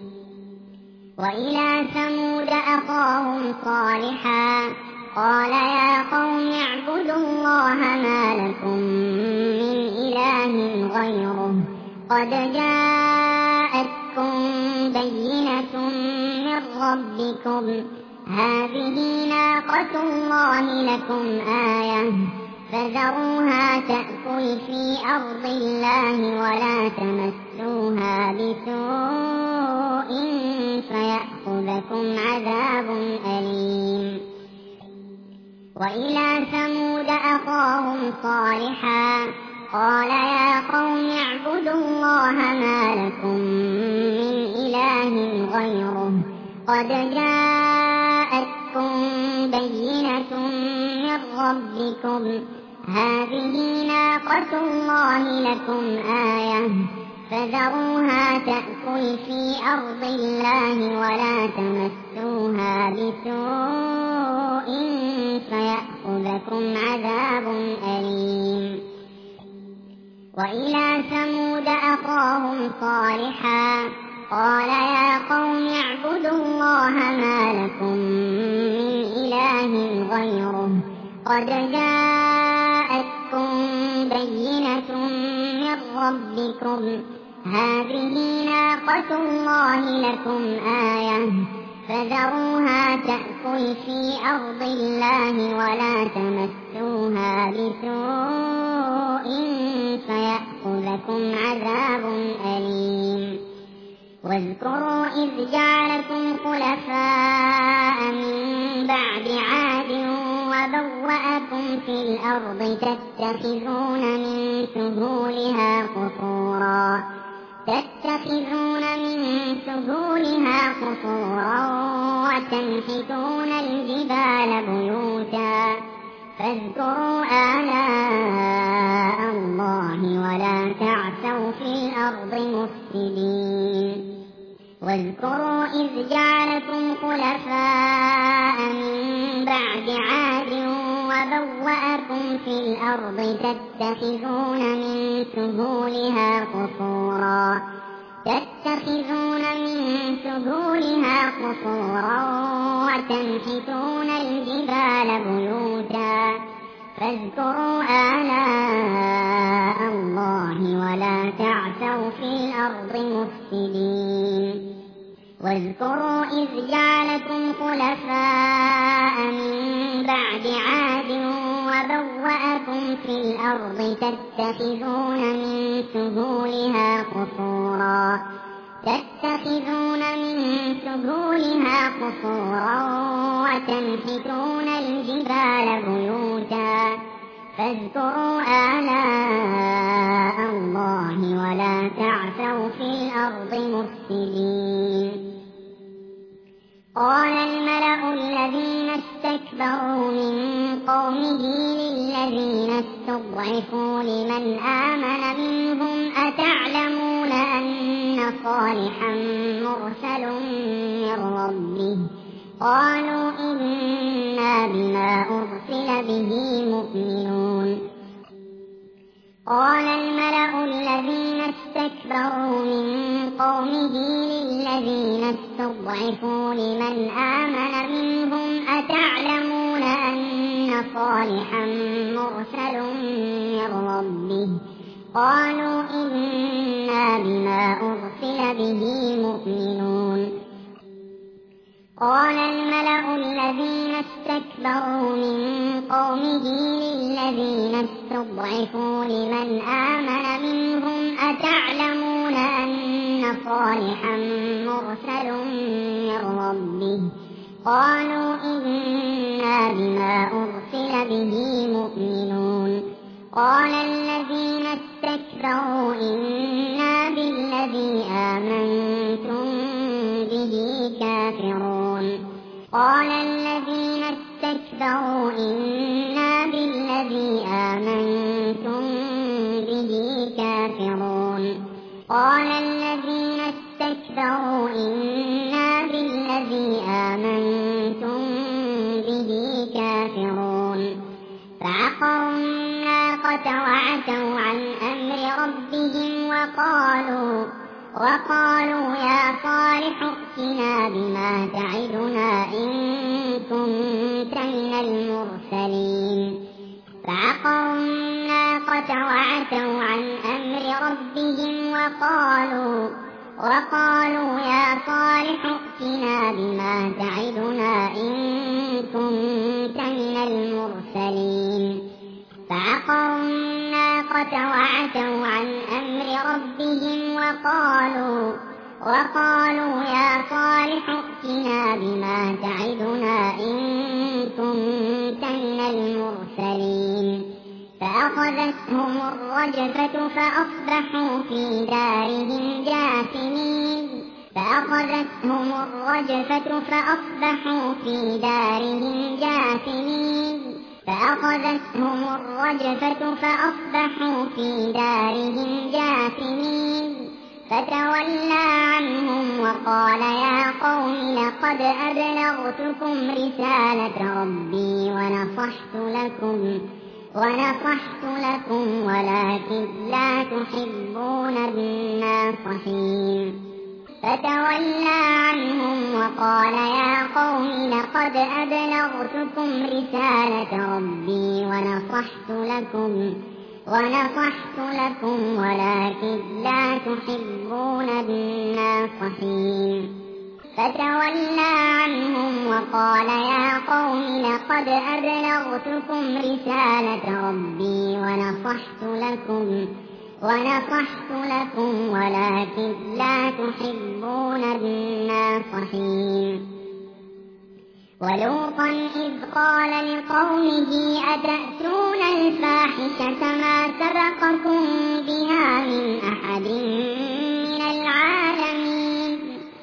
وإلى ثمود أخاهم صالحا قال يا قوم اعبدوا الله ما لكم من إله غيره قد جاءتكم بينة من ربكم هذه ناقة الله لكم آية فذروها تأكل في أرض الله ولا تمسوها بسوء فيأخذكم عذاب أليم وإلى ثمود أخاهم صالحا قال يا قوم اعبدوا الله ما لكم من إله غيره قد جاءتكم بينة من ربكم هذه ناقة الله لكم آية فذروها تأكل في أرض الله ولا تمسوها بسوء فيأخذكم عذاب أليم وإلى ثمود أخاهم صالحا قال يا قوم اعبدوا الله ما لكم من إله غيره قد جاءتكم بينة من ربكم هذه ناقة الله لكم آية فذروها تأكل في أرض الله ولا تمسوها بسوء فيأخذكم عذاب أليم واذكروا إذ جعلكم خلفاء من بعد عاد وبوأكم في الأرض تتخذون من سهولها قصورا وتنحتون الجبال بيوتا فاذكروا آلاء الله ولا تعثوا في الأرض مفسدين واذكروا إذ جعلكم خلفاء من بعد عاد وبوأكم في الأرض تتخذون من سهولها قصورا وتنحتون الجبال بيوتا فاذكروا آلاء الله ولا تعثوا في الأرض مفسدين واذكروا إذ جعلكم خلفاء من بعد عاد وبوأكم في الأرض تتخذون من سهولها قصورا وتنحتون الجبال بيوتا فاذكروا آلاء الله ولا تعثوا في الأرض مفسدين قال الملأ الذين استكبروا من قومه للذين استضعفوا لمن آمن منهم أتعلمون أن صالحا مرسل من ربه قالوا إنا بما أرسل به مؤمنون قال الملأ الذين استكبروا من قومه للذين استضعفوا لمن آمن منهم أتعلمون أن صالحا مرسل من ربه قالوا إنا بما أرسل به مؤمنون قال الملأ الذين استكبروا من قومه للذين استضعفوا لمن آمن منهم أتعلمون أن صالحا مرسل من ربه قالوا إنا بما أرسل به مؤمنون قال الذين استكبروا إنا بالذي آمنتم به كافرون قال الذين استكبروا إنا بالذي آمنتم به كافرون قال الذين استكبروا إنا بالذي آمنتم به كافرون فعقروا الناقة وعتوا عن أمر ربهم وقالوا يا صالح ائتنا بما تعدنا إن كنت من المرسلين فعقروا الناقة وعتوا عن أمر ربهم وقالوا يا صالح ائتنا بما تعدنا إن كنت من المرسلين فعقروا الناقة وعتوا عن أمر ربهم وقالوا يا صالح ائتنا بما تعدنا إن كنت من المرسلين فأخذتهم الرجفة فأصبحوا في دارهم جاثمين فأخذتهم الرجفة فأصبحوا في دارهم جاثمين فأخذتهم الرجفة فأصبحوا في دارهم جاثمين فتولى عنهم وقال يا قوم لقد أبلغتكم رسالة ربي ونصحت لكم ولكن لا تحبون الناصحين فتولى عنهم وقال يا قوم لقد أبلغتكم رسالة ربي ونصحت لكم ولكن لا تحبون الناصحين فتولى عنهم وقال يا قوم لقد أبلغتكم رسالة ربي ونصحت لكم ولكن لا تحبون الناصحين ولوطا إذ قال لقومه أتأتون الفاحشة ما سبقكم بها من أحد من العالمين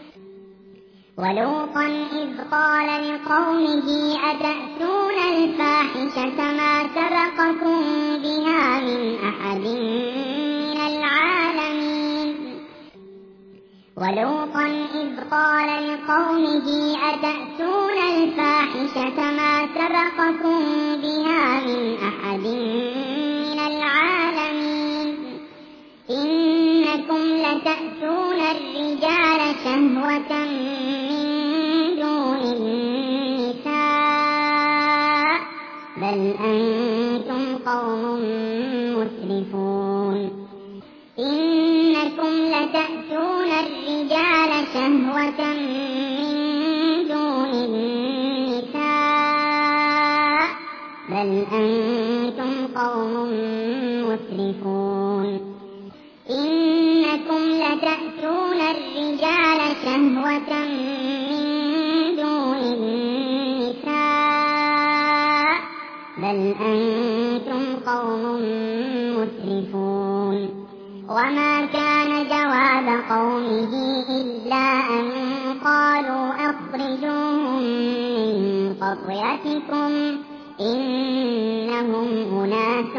ولوطا إذ قال لقومه أتأتون الفاحشة ما سبقكم بها من أحد من العالمين ولوطا إذ قال لقومه أتأتون الفاحشة ما سبقكم بها من أحد من العالمين إنكم لتأتون الرجال شهوة من دون النساء بل أنتم قوم مسرفون إنكم لتأتون الرجال شهوة من دون النساء بل أنتم قوم مسرفون إنكم لتأتون الرجال شهوة من دون النساء بل أنتم قوم مسرفون وما كان جواب قومه إلا أن قالوا أخرجوهم من قريتكم إنهم أناس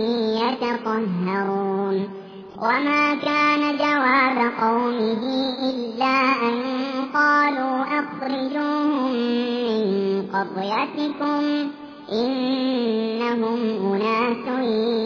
يتطهرون وما كان جواب قومه إلا أن قالوا أخرجوهم من قريتكم إنهم أناس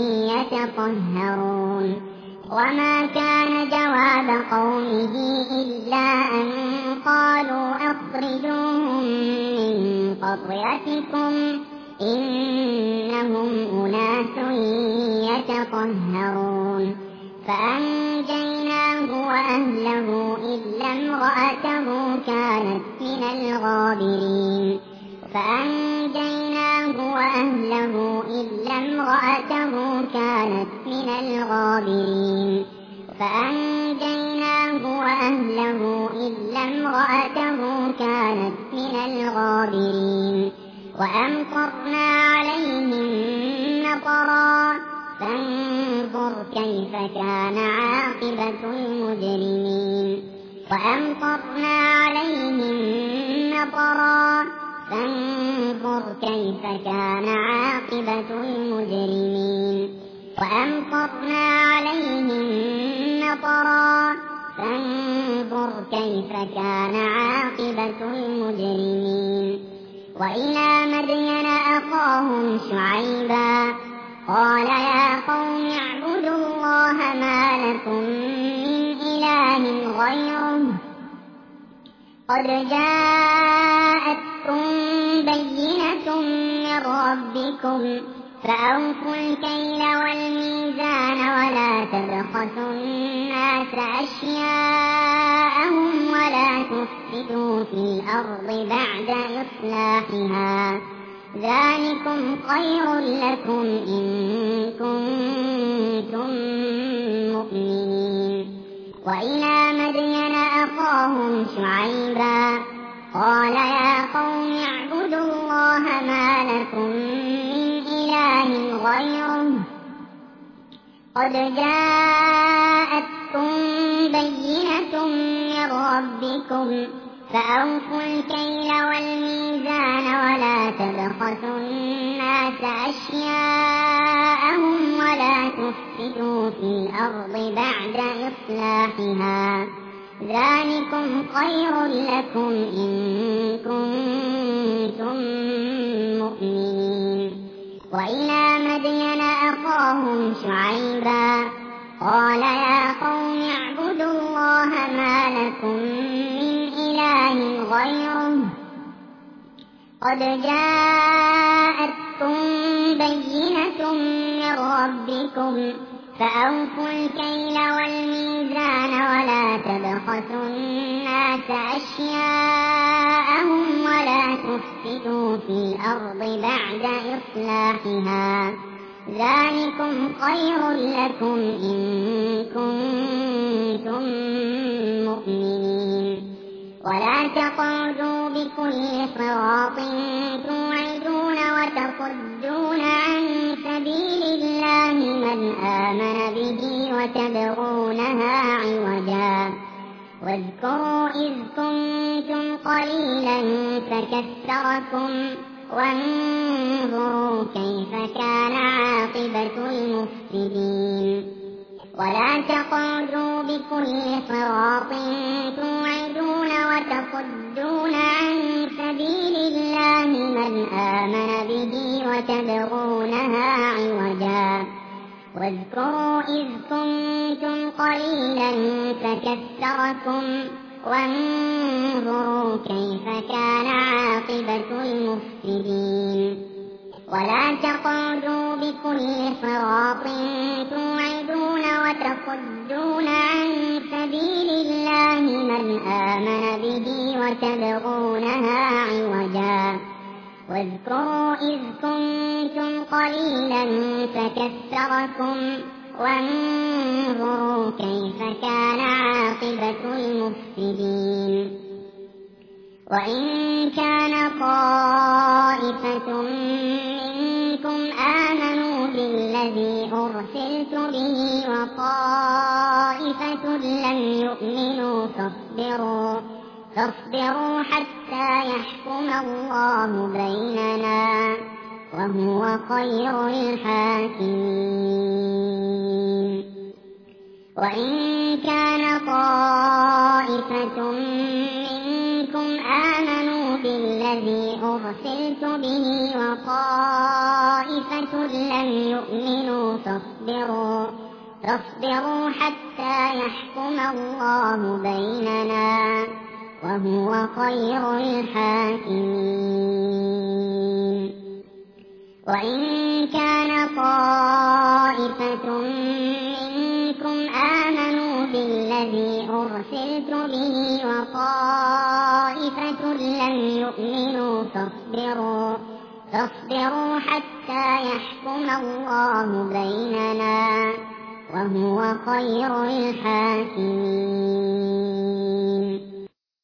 يتطهرون وما كان جواب قومه إلا أن قالوا أخرجوهم من قريتكم إنهم أناس يتطهرون فأنجيناه وأهله إلا امرأته كانت من الغابرين فأنجيناه وأهله إلا امرأته كانت من الغابرين فأنجيناه وأهله إلا امرأته كانت من الغابرين وأمطرنا عليهم مطرا فانظر كيف كان عاقبة المجرمين وأمطرنا عليهم مطرا فانظر كيف كان عاقبة المجرمين وأمطرنا عليهم مطرا فانظر كيف كان عاقبة المجرمين وإلى مدين أخاهم شعيبا قال يا قوم اعبدوا الله ما لكم من إله غيره قد جاءتكم بينة من ربكم فأوفوا الكيل والميزان ولا تبخسوا الناس أشياءهم ولا تفسدوا في الأرض بعد إصلاحها ذلكم خير لكم إن كنتم مؤمنين وإلى مدين أخاهم شعيبا قال يا قوم اعبدوا الله ما لكم من إله غيره قد جاءتكم بينة من ربكم فأوفوا الكيل والميزان ولا تبخسوا الناس أشياءهم ولا تفسدوا في الأرض بعد إصلاحها ذلكم خير لكم إن كنتم مؤمنين وإلى مدين أخاهم شعيبا قال يا قوم اعبدوا الله ما لكم من إله غيره قد جاءتكم بينة من ربكم فأوفوا الكيل والميزان ولا تبخسوا الناس أشياءهم ولا تفسدوا في الأرض بعد إصلاحها ذلكم خير لكم إن كنتم مؤمنين ولا تقعدوا بكل صراط توعدون وتصدون عن سبيل الله من آمن به وتبغونها عوجا واذكروا إذ كنتم قليلا فكثركم وانظروا كيف كان عاقبة المفسدين ولا تقعدوا بكل صراط توعدون وتصدون عن سبيل الله من آمن به وتبغونها عوجا واذكروا إذ كنتم قليلا فكثركم وانظروا كيف كان عاقبة المفسدين ولا تقعدوا بكل صراط توعدون وتصدون عن سبيل الله من آمن به وتبغونها عوجا واذكروا إذ كنتم قليلا فكثركم وانظروا كيف كان عاقبة المفسدين وإن كان طائفة منكم آمنوا بالذي أرسلت به وطائفة لم يؤمنوا فاصبروا حتى يحكم الله بيننا وهو خير الحاكمين وإن كان طائفة منكم آمنوا بالذي أرسلت به وطائفة لم يؤمنوا فاصبروا حتى يحكم الله بيننا وهو خير الحاكمين وإن كان طائفة منكم أرسلت به وطائفة لم يؤمنوا فاصبروا حتى يحكم الله بيننا وهو خير الحاكمين.